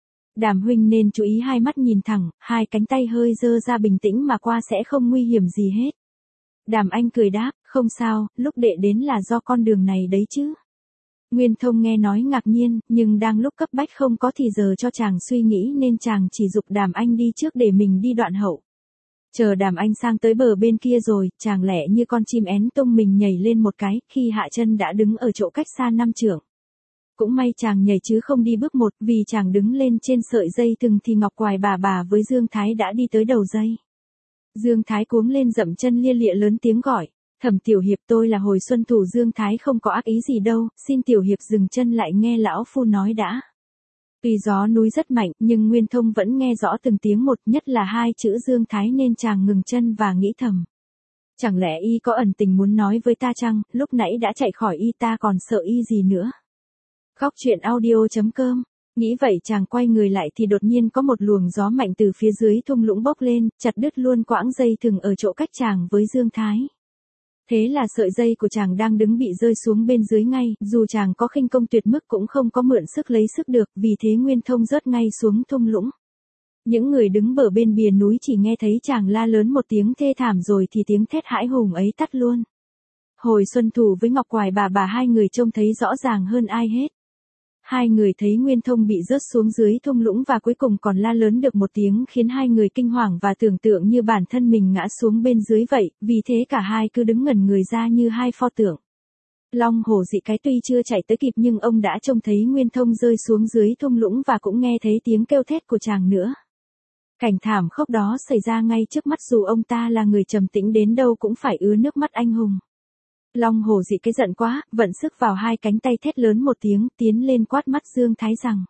Đàm huynh nên chú ý hai mắt nhìn thẳng, hai cánh tay hơi dơ ra bình tĩnh mà qua sẽ không nguy hiểm gì hết. Đàm Anh cười đáp, không sao, lúc đệ đến là do con đường này đấy chứ. Nguyên Thông nghe nói ngạc nhiên, nhưng đang lúc cấp bách không có thì giờ cho chàng suy nghĩ nên chàng chỉ giục Đàm Anh đi trước để mình đi đoạn hậu. Chờ Đàm Anh sang tới bờ bên kia rồi, chàng lẻ như con chim én tung mình nhảy lên một cái, khi hạ chân đã đứng ở chỗ cách xa năm trượng. Cũng may chàng nhảy chứ không đi bước một, vì chàng đứng lên trên sợi dây thừng thì Ngọc quài bà bà với Dương Thái đã đi tới đầu dây. Dương Thái cuống lên dậm chân lia lịa lớn tiếng gọi. Thẩm Tiểu Hiệp, tôi là hồi xuân thủ. Dương Thái không có ác ý gì đâu, xin Tiểu Hiệp dừng chân lại nghe lão phu nói đã. Tuy gió núi rất mạnh, nhưng Nguyên Thông vẫn nghe rõ từng tiếng một, nhất là hai chữ Dương Thái nên chàng ngừng chân và nghĩ thầm. Chẳng lẽ y có ẩn tình muốn nói với ta chăng, lúc nãy đã chạy khỏi y ta còn sợ y gì nữa. Góc truyện audio chấm com. Nghĩ vậy chàng quay người lại thì đột nhiên có một luồng gió mạnh từ phía dưới thung lũng bốc lên, chặt đứt luôn quãng dây thừng ở chỗ cách chàng với Dương Thái. Thế là sợi dây của chàng đang đứng bị rơi xuống bên dưới ngay, dù chàng có khinh công tuyệt mức cũng không có mượn sức lấy sức được, vì thế Nguyên Thông rớt ngay xuống thung lũng. Những người đứng bờ bên bìa núi chỉ nghe thấy chàng la lớn một tiếng thê thảm rồi thì tiếng thét hãi hùng ấy tắt luôn. Hồi Xuân Thủ với Ngọc Quài bà bà hai người trông thấy rõ ràng hơn ai hết. Hai người thấy Nguyên Thông bị rớt xuống dưới thung lũng và cuối cùng còn la lớn được một tiếng khiến hai người kinh hoàng và tưởng tượng như bản thân mình ngã xuống bên dưới vậy, vì thế cả hai cứ đứng ngẩn người ra như hai pho tượng. Long Hổ Dị Cái tuy chưa chạy tới kịp nhưng ông đã trông thấy Nguyên Thông rơi xuống dưới thung lũng và cũng nghe thấy tiếng kêu thét của chàng nữa. Cảnh thảm khốc đó xảy ra ngay trước mắt dù ông ta là người trầm tĩnh đến đâu cũng phải ứa nước mắt anh hùng. Long Hổ Dị Cái giận quá, vận sức vào hai cánh tay thét lớn một tiếng, tiến lên quát mắt Dương Thái rằng.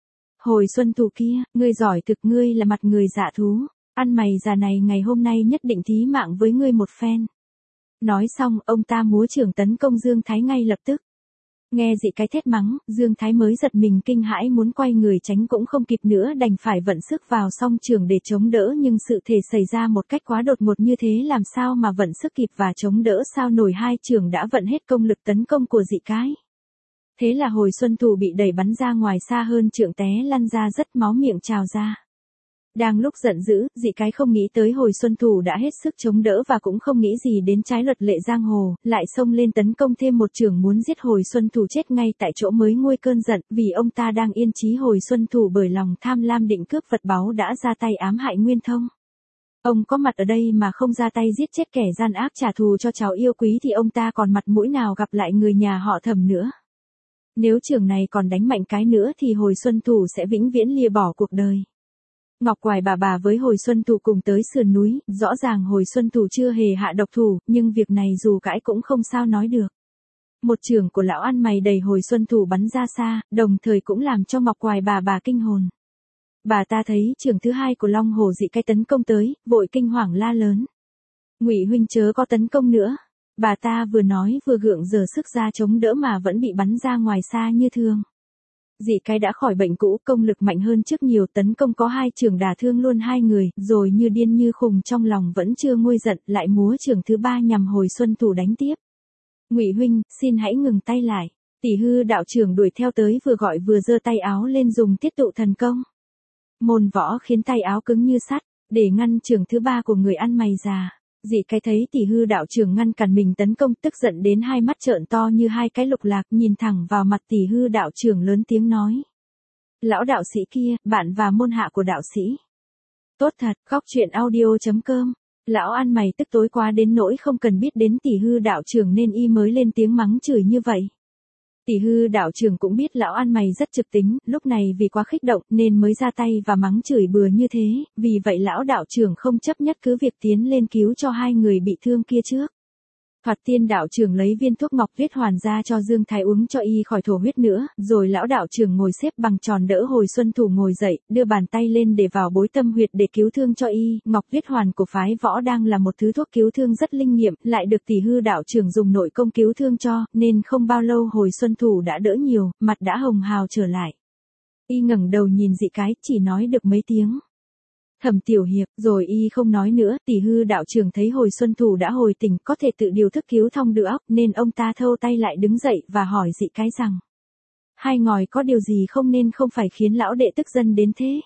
Hồi Xuân Thủ kia, ngươi giỏi thực, ngươi là mặt người dạ thú, ăn mày già này ngày hôm nay nhất định thí mạng với ngươi một phen. Nói xong, ông ta múa chưởng tấn công Dương Thái ngay lập tức. Nghe Dị Cái thét mắng, Dương Thái mới giật mình kinh hãi muốn quay người tránh cũng không kịp nữa đành phải vận sức vào song chưởng để chống đỡ nhưng sự thể xảy ra một cách quá đột ngột như thế làm sao mà vận sức kịp và chống đỡ sao nổi, hai chưởng đã vận hết công lực tấn công của Dị Cái. Thế là Hồi Xuân Thủ bị đẩy bắn ra ngoài xa hơn trượng té lăn ra rất máu miệng trào ra. Đang lúc giận dữ, Dị Cái không nghĩ tới Hồi Xuân Thủ đã hết sức chống đỡ và cũng không nghĩ gì đến trái luật lệ giang hồ, lại xông lên tấn công thêm một chưởng muốn giết Hồi Xuân Thủ chết ngay tại chỗ mới nguôi cơn giận, vì ông ta đang yên trí Hồi Xuân Thủ bởi lòng tham lam định cướp vật báu đã ra tay ám hại Nguyên Thông. Ông có mặt ở đây mà không ra tay giết chết kẻ gian ác trả thù cho cháu yêu quý thì ông ta còn mặt mũi nào gặp lại người nhà họ Thẩm nữa. Nếu chưởng này còn đánh mạnh cái nữa thì Hồi Xuân Thủ sẽ vĩnh viễn lìa bỏ cuộc đời. Ngọc Quài bà bà với Hồi Xuân Thủ cùng tới sườn núi, rõ ràng Hồi Xuân Thủ chưa hề hạ độc thủ, nhưng việc này dù cãi cũng không sao nói được. Một chưởng của lão ăn mày đẩy Hồi Xuân Thủ bắn ra xa, đồng thời cũng làm cho Ngọc Quài bà bà kinh hồn. Bà ta thấy chưởng thứ hai của Long Hổ Dị Cái tấn công tới, vội kinh hoàng la lớn. Ngụy huynh chớ có tấn công nữa. Bà ta vừa nói vừa gượng giở sức ra chống đỡ mà vẫn bị bắn ra ngoài xa như thường. Dị Cái đã khỏi bệnh cũ, công lực mạnh hơn trước nhiều, tấn công có hai chưởng đả thương luôn hai người, rồi như điên như khùng trong lòng vẫn chưa nguôi giận, lại múa chưởng thứ ba nhằm Hồi Xuân Thủ đánh tiếp. Ngụy huynh, xin hãy ngừng tay lại. Tỷ Hư đạo trưởng đuổi theo tới vừa gọi vừa giơ tay áo lên dùng tiết tụ thần công. Môn võ khiến tay áo cứng như sắt, để ngăn chưởng thứ ba của người ăn mày già. Dị Cái thấy Tỷ Hư đạo trưởng ngăn cản mình tấn công, tức giận đến hai mắt trợn to như hai cái lục lạc, nhìn thẳng vào mặt Tỷ Hư đạo trưởng lớn tiếng nói. Lão đạo sĩ kia, bạn và môn hạ của đạo sĩ. Tốt thật, góc truyện audio chấm com. Lão ăn mày tức tối quá đến nỗi không cần biết đến Tỷ Hư đạo trưởng nên y mới lên tiếng mắng chửi như vậy. Tỷ Hư đạo trưởng cũng biết lão ăn mày rất trực tính, lúc này vì quá kích động nên mới ra tay và mắng chửi bừa như thế, vì vậy lão đạo trưởng không chấp nhất cứ việc tiến lên cứu cho hai người bị thương kia trước. Thoạt tiên đạo trưởng lấy viên thuốc ngọc huyết hoàn ra cho Dương Thái uống cho y khỏi thổ huyết nữa, rồi lão đạo trưởng ngồi xếp bằng tròn đỡ Hồi Xuân Thủ ngồi dậy, đưa bàn tay lên để vào bối tâm huyệt để cứu thương cho y. Ngọc huyết hoàn của phái võ đang là một thứ thuốc cứu thương rất linh nghiệm, lại được Tỷ Hư đạo trưởng dùng nội công cứu thương cho, nên không bao lâu Hồi Xuân Thủ đã đỡ nhiều, mặt đã hồng hào trở lại. Y ngẩng đầu nhìn Dị Cái, chỉ nói được mấy tiếng. Thẩm tiểu hiệp, rồi y không nói nữa. Tỷ Hư đạo trưởng thấy Hồi Xuân Thủ đã hồi tỉnh, có thể tự điều thức cứu thông được óc, nên ông ta thâu tay lại đứng dậy và hỏi Dị Cái rằng. Hai ngòi có điều gì không nên không phải khiến lão đệ tức giận đến thế?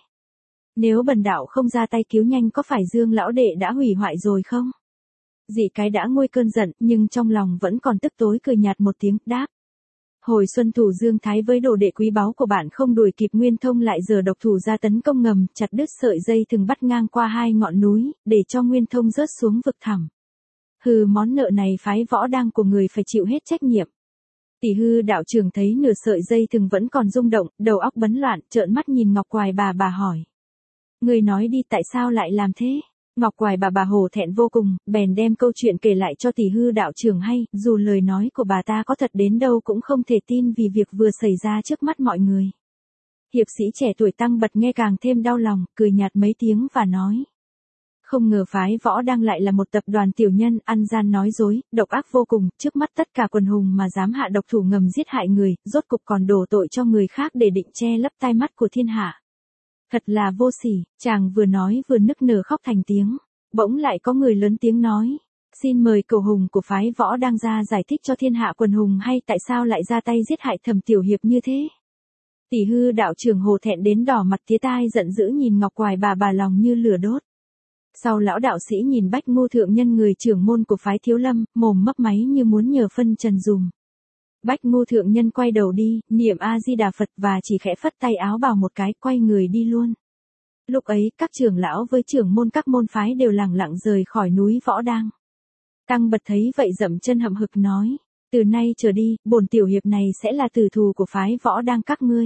Nếu bần đạo không ra tay cứu nhanh có phải Dương lão đệ đã hủy hoại rồi không? Dị Cái đã nguôi cơn giận, nhưng trong lòng vẫn còn tức tối cười nhạt một tiếng, đáp. Hồi Xuân Thủ Dương Thái với đồ đệ quý báu của bạn không đuổi kịp Nguyên Thông lại giờ độc thủ ra tấn công ngầm, chặt đứt sợi dây thừng bắt ngang qua hai ngọn núi, để cho Nguyên Thông rớt xuống vực thẳm. Hừ, món nợ này phái võ đang của người phải chịu hết trách nhiệm. Tỷ Hư đạo trưởng thấy nửa sợi dây thừng vẫn còn rung động, đầu óc bấn loạn, trợn mắt nhìn Ngọc Quài bà bà hỏi. Người nói đi, tại sao lại làm thế? Ngọc Quài bà bà hổ thẹn vô cùng, bèn đem câu chuyện kể lại cho Tỷ Hư đạo trưởng hay, dù lời nói của bà ta có thật đến đâu cũng không thể tin vì việc vừa xảy ra trước mắt mọi người. Hiệp sĩ trẻ tuổi Tăng Bật nghe càng thêm đau lòng, cười nhạt mấy tiếng và nói. Không ngờ phái Võ Đăng lại là một tập đoàn tiểu nhân, ăn gian nói dối, độc ác vô cùng, trước mắt tất cả quần hùng mà dám hạ độc thủ ngầm giết hại người, rốt cục còn đổ tội cho người khác để định che lấp tai mắt của thiên hạ. Thật là vô sỉ, chàng vừa nói vừa nức nở khóc thành tiếng. Bỗng lại có người lớn tiếng nói. Xin mời cậu hùng của phái Võ Đăng ra giải thích cho thiên hạ quần hùng hay tại sao lại ra tay giết hại Thẩm tiểu hiệp như thế. Tỷ hư đạo trưởng Hồ thẹn đến đỏ mặt tía tai giận dữ nhìn Ngọc Quài bà bà lòng như lửa đốt. Sau lão đạo sĩ nhìn Bách Ngô thượng nhân người trưởng môn của phái Thiếu Lâm, mồm mấp máy như muốn nhờ phân trần dùm. Bách Ngô thượng nhân quay đầu đi, niệm A-di-đà Phật và chỉ khẽ phất tay áo bào một cái, quay người đi luôn. Lúc ấy, các trưởng lão với trưởng môn các môn phái đều lẳng lặng rời khỏi núi Võ Đăng. Tăng Bật thấy vậy dậm chân hậm hực nói, từ nay trở đi, bổn tiểu hiệp này sẽ là tử thù của phái Võ Đăng các ngươi.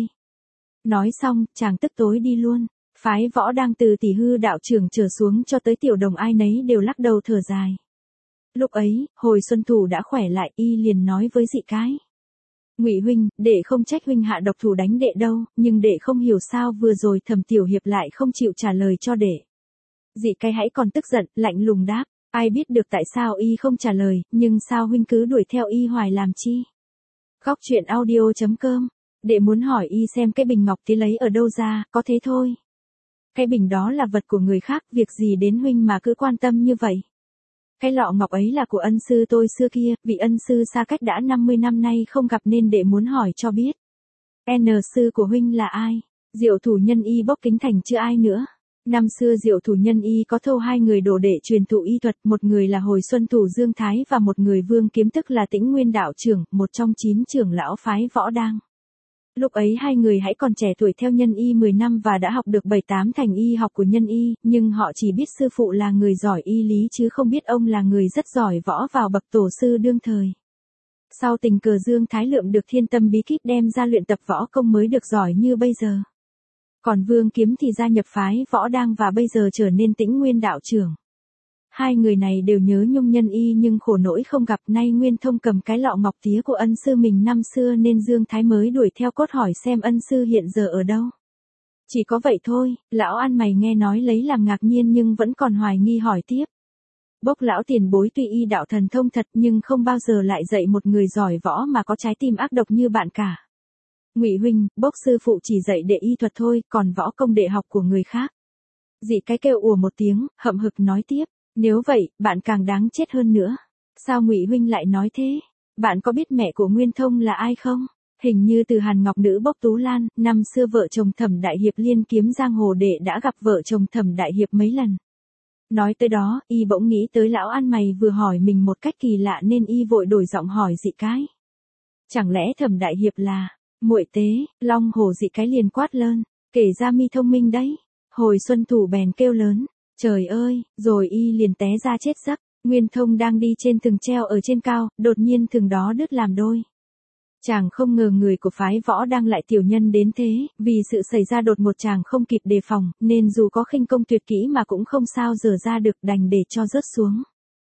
Nói xong, chàng tức tối đi luôn. Phái Võ Đăng từ tỷ hư đạo trưởng trở xuống cho tới tiểu đồng ai nấy đều lắc đầu thở dài. Lúc ấy, hồi Xuân Thủ đã khỏe lại, y liền nói với dị cái. Ngụy huynh, đệ không trách huynh hạ độc thủ đánh đệ đâu, nhưng đệ không hiểu sao vừa rồi Thẩm tiểu hiệp lại không chịu trả lời cho đệ. Dị cái hãy còn tức giận, lạnh lùng đáp, ai biết được tại sao y không trả lời, nhưng sao huynh cứ đuổi theo y hoài làm chi? Góc truyện audio chấm com, đệ muốn hỏi y xem cái bình ngọc tí lấy ở đâu ra, có thế thôi. Cái bình đó là vật của người khác, việc gì đến huynh mà cứ quan tâm như vậy? Cái lọ ngọc ấy là của ân sư tôi xưa kia, vị ân sư xa cách đã năm mươi năm nay không gặp nên đệ muốn hỏi cho biết. N sư của huynh là ai? Diệu thủ nhân y bốc kính thành chưa ai nữa. Năm xưa Diệu thủ nhân y có thâu hai người đồ đệ truyền thụ y thuật, một người là Hồi Xuân Thủ Dương Thái và một người Vương Kiếm tức là Tĩnh Nguyên đạo trưởng, một trong chín trưởng lão phái Võ Đăng. Lúc ấy hai người hãy còn trẻ tuổi theo nhân y mười năm và đã học được bảy tám thành y học của nhân y, nhưng họ chỉ biết sư phụ là người giỏi y lý chứ không biết ông là người rất giỏi võ vào bậc tổ sư đương thời. Sau tình cờ Dương Thái lượm được thiên tâm bí kíp đem ra luyện tập võ công mới được giỏi như bây giờ. Còn Vương Kiếm thì gia nhập phái Võ Đăng và bây giờ trở nên Tĩnh Nguyên đạo trưởng. Hai người này đều nhớ nhung nhân y nhưng khổ nỗi không gặp, nay Nguyên Thông cầm cái lọ ngọc tía của ân sư mình năm xưa nên Dương Thái mới đuổi theo cốt hỏi xem ân sư hiện giờ ở đâu. Chỉ có vậy thôi, lão ăn mày nghe nói lấy làm ngạc nhiên nhưng vẫn còn hoài nghi hỏi tiếp. Bốc lão tiền bối tuy y đạo thần thông thật nhưng không bao giờ lại dạy một người giỏi võ mà có trái tim ác độc như bạn cả. Ngụy huynh, Bốc sư phụ chỉ dạy đệ y thuật thôi, còn võ công đệ học của người khác. Dị cái kêu ùa một tiếng, hậm hực nói tiếp. Nếu vậy, bạn càng đáng chết hơn nữa. Sao Ngụy huynh lại nói thế? Bạn có biết mẹ của Nguyên Thông là ai không? Hình như từ Hàn Ngọc nữ Bốc Tú Lan, năm xưa vợ chồng Thẩm đại hiệp liên kiếm giang hồ đệ đã gặp vợ chồng Thẩm đại hiệp mấy lần. Nói tới đó, y bỗng nghĩ tới lão ăn mày vừa hỏi mình một cách kỳ lạ nên y vội đổi giọng hỏi dị cái. Chẳng lẽ Thẩm đại hiệp là muội tế? Long hổ dị cái liền quát lớn, kể ra mi thông minh đấy. Hồi Xuân Thủ bèn kêu lớn. Trời ơi, rồi y liền té ra chết giấc. Nguyên Thông đang đi trên thừng treo ở trên cao, đột nhiên thừng đó đứt làm đôi. Chàng không ngờ người của phái Võ Đăng lại tiểu nhân đến thế, vì sự xảy ra đột ngột chàng không kịp đề phòng, nên dù có khinh công tuyệt kỹ mà cũng không sao dở ra được, đành để cho rớt xuống.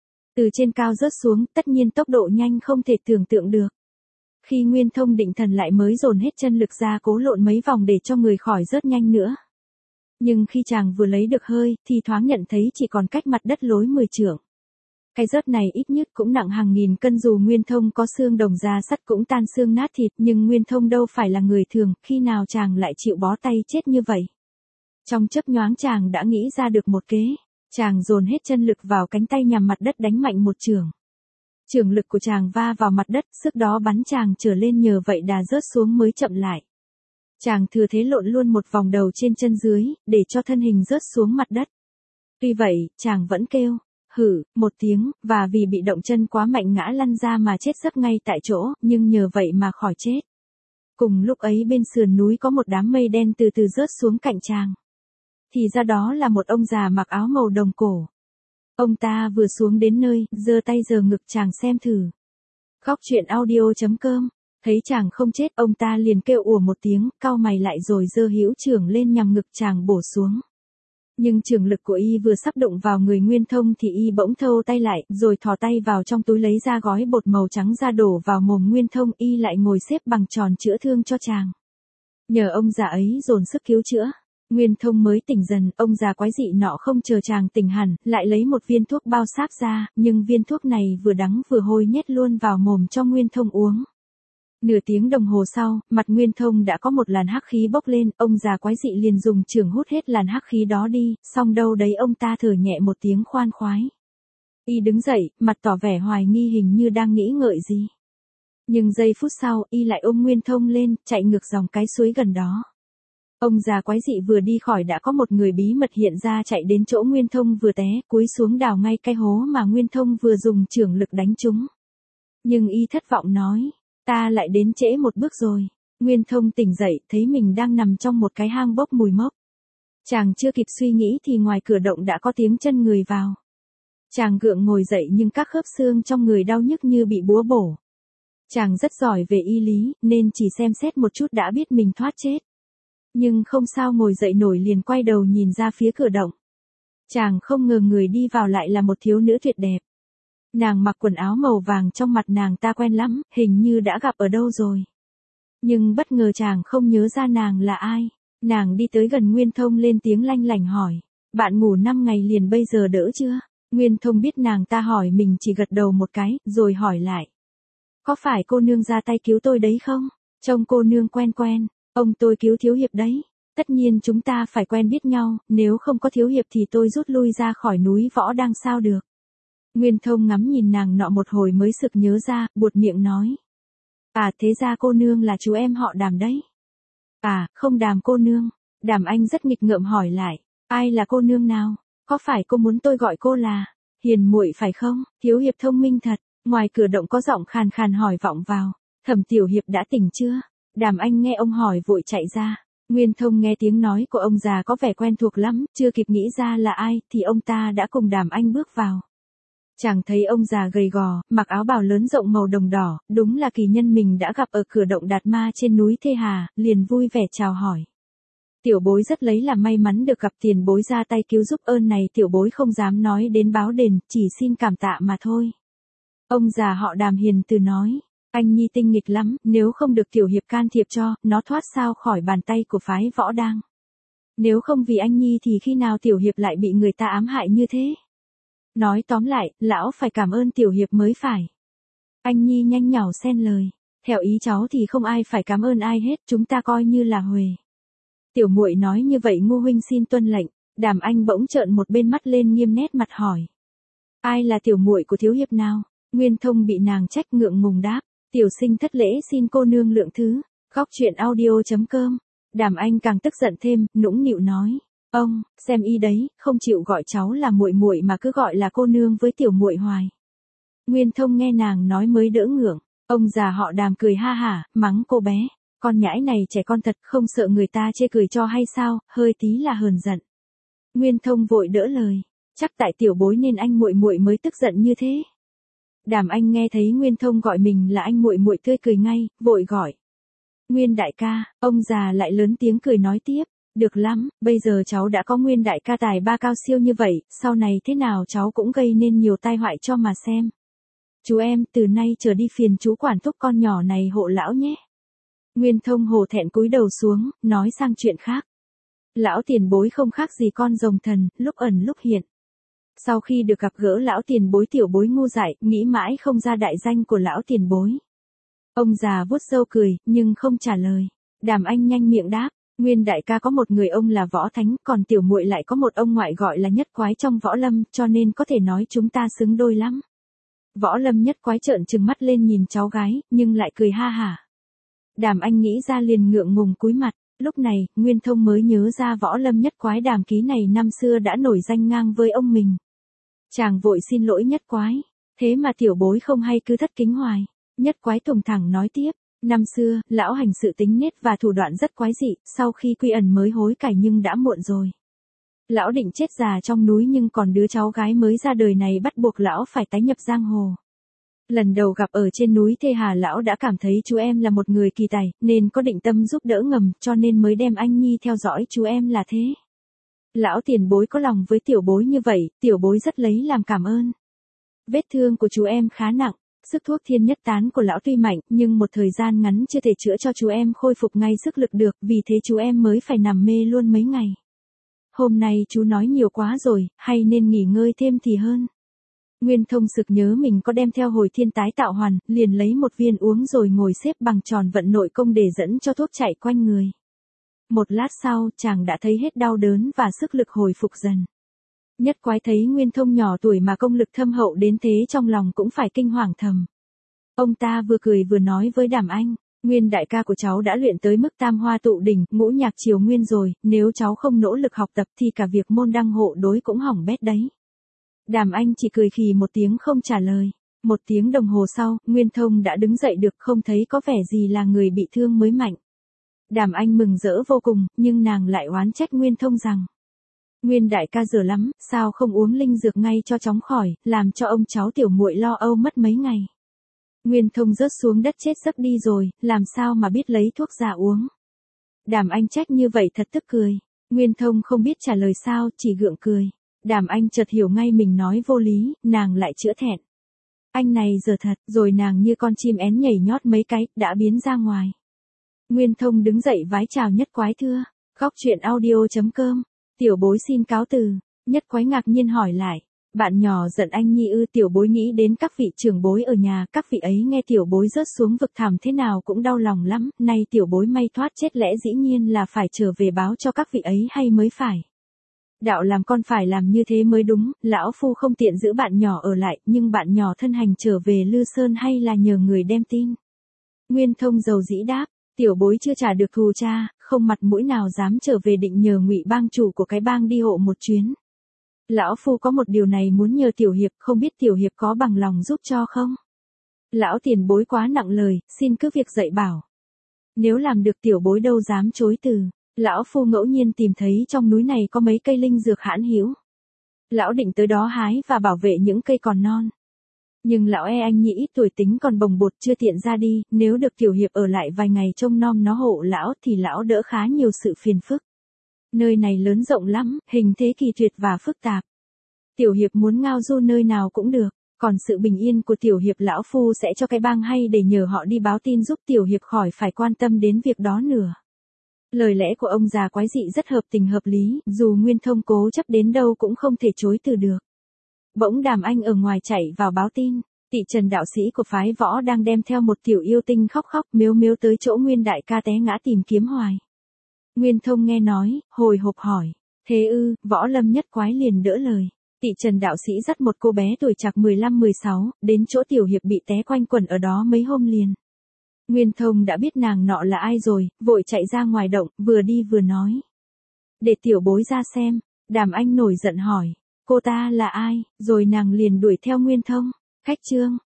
Từ trên cao rớt xuống, tất nhiên tốc độ nhanh không thể tưởng tượng được. Khi Nguyên Thông định thần lại mới dồn hết chân lực ra cố lộn mấy vòng để cho người khỏi rớt nhanh nữa. Nhưng khi chàng vừa lấy được hơi, thì thoáng nhận thấy chỉ còn cách mặt đất lối mười trượng. Cái rớt này ít nhất cũng nặng hàng nghìn cân, dù Nguyên Thông có xương đồng da sắt cũng tan xương nát thịt, nhưng Nguyên Thông đâu phải là người thường, khi nào chàng lại chịu bó tay chết như vậy. Trong chớp nhoáng chàng đã nghĩ ra được một kế, chàng dồn hết chân lực vào cánh tay nhằm mặt đất đánh mạnh một chưởng. Chưởng lực của chàng va vào mặt đất, sức đó bắn chàng trở lên, nhờ vậy đà rớt xuống mới chậm lại. Chàng thừa thế lộn luôn một vòng đầu trên chân dưới, để cho thân hình rớt xuống mặt đất. Tuy vậy, chàng vẫn kêu, hử, một tiếng, và vì bị động chân quá mạnh ngã lăn ra mà chết giấc ngay tại chỗ, nhưng nhờ vậy mà khỏi chết. Cùng lúc ấy bên sườn núi có một đám mây đen từ từ rớt xuống cạnh chàng. Thì ra đó là một ông già mặc áo màu đồng cổ. Ông ta vừa xuống đến nơi, giơ tay giơ ngực chàng xem thử. Góc truyện audio chấm com. Thấy chàng không chết, ông ta liền kêu ủa một tiếng, cau mày lại rồi giơ hữu chưởng lên nhằm ngực chàng bổ xuống. Nhưng chưởng lực của y vừa sắp đụng vào người Nguyên Thông thì y bỗng thâu tay lại, rồi thò tay vào trong túi lấy ra gói bột màu trắng ra đổ vào mồm Nguyên Thông, y lại ngồi xếp bằng tròn chữa thương cho chàng. Nhờ ông già ấy dồn sức cứu chữa. Nguyên Thông mới tỉnh dần, ông già quái dị nọ không chờ chàng tỉnh hẳn, lại lấy một viên thuốc bao sáp ra, nhưng viên thuốc này vừa đắng vừa hôi nhét luôn vào mồm cho Nguyên Thông uống. Nửa tiếng đồng hồ sau, mặt Nguyên Thông đã có một làn hắc khí bốc lên, ông già quái dị liền dùng chưởng hút hết làn hắc khí đó đi, xong đâu đấy ông ta thở nhẹ một tiếng khoan khoái. Y đứng dậy, mặt tỏ vẻ hoài nghi hình như đang nghĩ ngợi gì. Nhưng giây phút sau, Y lại ôm Nguyên Thông lên, chạy ngược dòng cái suối gần đó. Ông già quái dị vừa đi khỏi đã có một người bí mật hiện ra chạy đến chỗ Nguyên Thông vừa té, cúi xuống đào ngay cái hố mà Nguyên Thông vừa dùng chưởng lực đánh trúng. Nhưng Y thất vọng nói, ta lại đến trễ một bước rồi. Nguyên Thông tỉnh dậy, thấy mình đang nằm trong một cái hang bốc mùi mốc. Chàng chưa kịp suy nghĩ thì ngoài cửa động đã có tiếng chân người vào. Chàng gượng ngồi dậy nhưng các khớp xương trong người đau nhức như bị búa bổ. Chàng rất giỏi về y lý, nên chỉ xem xét một chút đã biết mình thoát chết. Nhưng không sao ngồi dậy nổi, liền quay đầu nhìn ra phía cửa động. Chàng không ngờ người đi vào lại là một thiếu nữ tuyệt đẹp. Nàng mặc quần áo màu vàng, trong mặt nàng ta quen lắm, hình như đã gặp ở đâu rồi. Nhưng bất ngờ chàng không nhớ ra nàng là ai. Nàng đi tới gần Nguyên Thông lên tiếng lanh lảnh hỏi, bạn ngủ năm ngày liền bây giờ đỡ chưa? Nguyên Thông biết nàng ta hỏi mình chỉ gật đầu một cái, rồi hỏi lại. Có phải cô nương ra tay cứu tôi đấy không? Trông cô nương quen quen, ông tôi cứu thiếu hiệp đấy. Tất nhiên chúng ta phải quen biết nhau, nếu không có thiếu hiệp thì tôi rút lui ra khỏi núi Võ Đang sao được. Nguyên Thông ngắm nhìn nàng nọ một hồi mới sực nhớ ra, buột miệng nói. À thế ra cô nương là chú em họ Đàm đấy. À, không Đàm cô nương. Đàm Anh rất nghịch ngợm hỏi lại, ai là cô nương nào? Có phải cô muốn tôi gọi cô là Hiền muội phải không? Thiếu hiệp thông minh thật. Ngoài cửa động có giọng khàn khàn hỏi vọng vào. Thẩm tiểu hiệp đã tỉnh chưa? Đàm Anh nghe ông hỏi vội chạy ra. Nguyên Thông nghe tiếng nói của ông già có vẻ quen thuộc lắm, chưa kịp nghĩ ra là ai thì ông ta đã cùng Đàm Anh bước vào. Chàng thấy ông già gầy gò, mặc áo bào lớn rộng màu đồng đỏ, đúng là kỳ nhân mình đã gặp ở cửa động Đạt Ma trên núi Thê Hà, liền vui vẻ chào hỏi. Tiểu bối rất lấy làm may mắn được gặp tiền bối ra tay cứu giúp, ơn này tiểu bối không dám nói đến báo đền, chỉ xin cảm tạ mà thôi. Ông già họ Đàm hiền từ nói, anh nhi tinh nghịch lắm, nếu không được tiểu hiệp can thiệp cho, nó thoát sao khỏi bàn tay của phái Võ Đang. Nếu không vì anh nhi thì khi nào tiểu hiệp lại bị người ta ám hại như thế? Nói tóm lại, lão phải cảm ơn tiểu hiệp mới phải. Anh nhi nhanh nhảu xen lời, theo ý cháu thì không ai phải cảm ơn ai hết, chúng ta coi như là huề. Tiểu muội nói như vậy ngu huynh xin tuân lệnh. Đàm Anh bỗng trợn một bên mắt lên nghiêm nét mặt hỏi. Ai là tiểu muội của thiếu hiệp nào? Nguyên Thông bị nàng trách ngượng ngùng đáp. Tiểu sinh thất lễ xin cô nương lượng thứ. Góc truyện audio chấm com. Đàm Anh càng tức giận thêm, nũng nịu nói. Ông, xem y đấy, không chịu gọi cháu là muội muội mà cứ gọi là cô nương với tiểu muội hoài. Nguyên Thông nghe nàng nói mới đỡ ngượng. Ông già họ Đàm cười ha hả, mắng cô bé. Con nhãi này trẻ con thật, không sợ người ta chê cười cho hay sao, hơi tí là hờn giận. Nguyên Thông vội đỡ lời, chắc tại tiểu bối nên anh muội muội mới tức giận như thế. Đàm Anh nghe thấy Nguyên Thông gọi mình là anh muội muội tươi cười ngay, vội gọi. Nguyên đại ca, ông già lại lớn tiếng cười nói tiếp, được lắm, bây giờ cháu đã có Nguyên đại ca tài ba cao siêu như vậy, sau này thế nào cháu cũng gây nên nhiều tai họa cho mà xem. Chú em, từ nay trở đi phiền chú quản thúc con nhỏ này hộ lão nhé. Nguyên Thông hổ thẹn cúi đầu xuống, nói sang chuyện khác. Lão tiền bối không khác gì con rồng thần, lúc ẩn lúc hiện. Sau khi được gặp gỡ lão tiền bối, tiểu bối ngu dại, nghĩ mãi không ra đại danh của lão tiền bối. Ông già vuốt râu cười, nhưng không trả lời. Đàm Anh nhanh miệng đáp, Nguyên đại ca có một người ông là Võ Thánh, còn tiểu muội lại có một ông ngoại gọi là Nhất Quái trong võ lâm, cho nên có thể nói chúng ta xứng đôi lắm. Võ lâm Nhất Quái trợn trừng mắt lên nhìn cháu gái, nhưng lại cười ha hả. Đàm Anh nghĩ ra liền ngượng ngùng cúi mặt, lúc này, Nguyên Thông mới nhớ ra Võ lâm Nhất Quái Đàm Ký này năm xưa đã nổi danh ngang với ông mình. Chàng vội xin lỗi Nhất Quái, thế mà tiểu bối không hay cứ thất kính hoài. Nhất Quái thùng thẳng nói tiếp, năm xưa, lão hành sự tính nết và thủ đoạn rất quái dị, sau khi quy ẩn mới hối cải nhưng đã muộn rồi. Lão định chết già trong núi nhưng còn đứa cháu gái mới ra đời này bắt buộc lão phải tái nhập giang hồ. Lần đầu gặp ở trên núi Thê Hà, lão đã cảm thấy chú em là một người kỳ tài, nên có định tâm giúp đỡ ngầm, cho nên mới đem anh nhi theo dõi chú em là thế. Lão tiền bối có lòng với tiểu bối như vậy, tiểu bối rất lấy làm cảm ơn. Vết thương của chú em khá nặng, Sức thuốc thiên nhất tán của lão tuy mạnh, nhưng một thời gian ngắn chưa thể chữa cho chú em khôi phục ngay sức lực được, vì thế chú em mới phải nằm mê luôn mấy ngày. Hôm nay chú nói nhiều quá rồi, hay nên nghỉ ngơi thêm thì hơn. Nguyên Thông sực nhớ mình có đem theo hồi thiên tái tạo hoàn, liền lấy một viên uống rồi ngồi xếp bằng tròn vận nội công để dẫn cho thuốc chạy quanh người. Một lát sau, chàng đã thấy hết đau đớn và sức lực hồi phục dần. Nhất Quái thấy Nguyên Thông nhỏ tuổi mà công lực thâm hậu đến thế trong lòng cũng phải kinh hoàng thầm. Ông ta vừa cười vừa nói với Đàm Anh, Nguyên đại ca của cháu đã luyện tới mức tam hoa tụ đỉnh, ngũ nhạc triều nguyên rồi, nếu cháu không nỗ lực học tập thì cả việc môn đăng hộ đối cũng hỏng bét đấy. Đàm Anh chỉ cười khì một tiếng không trả lời. Một tiếng đồng hồ sau, Nguyên Thông đã đứng dậy được, không thấy có vẻ gì là người bị thương mới mạnh. Đàm Anh mừng rỡ vô cùng, nhưng nàng lại oán trách Nguyên Thông rằng, Nguyên đại ca dở lắm, sao không uống linh dược ngay cho chóng khỏi, làm cho ông cháu tiểu muội lo âu mất mấy ngày. Nguyên Thông rớt xuống đất chết giấc đi rồi, làm sao mà biết lấy thuốc ra uống. Đàm Anh trách như vậy thật tức cười. Nguyên Thông không biết trả lời sao, chỉ gượng cười. Đàm Anh chợt hiểu ngay mình nói vô lý, nàng lại chữa thẹn. Anh này giờ thật, rồi nàng như con chim én nhảy nhót mấy cái, đã biến ra ngoài. Nguyên Thông đứng dậy vái chào Nhất Quái thưa. Góc truyện audio chấm com. Tiểu bối xin cáo từ. Nhất Quái ngạc nhiên hỏi lại. Bạn nhỏ giận anh nhi ư? Tiểu bối nghĩ đến các vị trưởng bối ở nhà, các vị ấy nghe tiểu bối rớt xuống vực thẳm thế nào cũng đau lòng lắm, nay tiểu bối may thoát chết lẽ dĩ nhiên là phải trở về báo cho các vị ấy hay mới phải. Đạo làm con phải làm như thế mới đúng, lão phu không tiện giữ bạn nhỏ ở lại, nhưng bạn nhỏ thân hành trở về Lư Sơn hay là nhờ người đem tin? Nguyên Thông dầu dĩ đáp, tiểu bối chưa trả được thù cha, không mặt mũi nào dám trở về, định nhờ Ngụy bang chủ của cái bang đi hộ một chuyến. Lão phu có một điều này muốn nhờ tiểu hiệp, không biết tiểu hiệp có bằng lòng giúp cho không? Lão tiền bối quá nặng lời, xin cứ việc dạy bảo. Nếu làm được tiểu bối đâu dám chối từ. Lão phu ngẫu nhiên tìm thấy trong núi này có mấy cây linh dược hãn hữu. Lão định tới đó hái và bảo vệ những cây còn non. Nhưng lão e anh nhĩ tuổi tính còn bồng bột chưa tiện ra đi, nếu được tiểu hiệp ở lại vài ngày trông nom nó hộ lão thì lão đỡ khá nhiều sự phiền phức. Nơi này lớn rộng lắm, hình thế kỳ tuyệt và phức tạp. Tiểu hiệp muốn ngao du nơi nào cũng được, còn sự bình yên của tiểu hiệp lão phu sẽ cho cái bang hay để nhờ họ đi báo tin giúp tiểu hiệp khỏi phải quan tâm đến việc đó nữa. Lời lẽ của ông già quái dị rất hợp tình hợp lý, dù Nguyên Thông cố chấp đến đâu cũng không thể chối từ được. Bỗng Đàm Anh ở ngoài chạy vào báo tin, Tị Trần đạo sĩ của phái võ đang đem theo một tiểu yêu tinh khóc khóc mếu mếu tới chỗ Nguyên đại ca té ngã tìm kiếm hoài. Nguyên Thông nghe nói, hồi hộp hỏi, thế ư? Võ Lâm Nhất Quái liền đỡ lời. Tị Trần đạo sĩ dắt một cô bé tuổi trạc mười lăm mười sáu, đến chỗ tiểu hiệp bị té quanh quẩn ở đó mấy hôm liền. Nguyên Thông đã biết nàng nọ là ai rồi, vội chạy ra ngoài động, vừa đi vừa nói. Để tiểu bối ra xem. Đàm Anh nổi giận hỏi, cô ta là ai? Rồi nàng liền đuổi theo Nguyên Thông. Khách chương.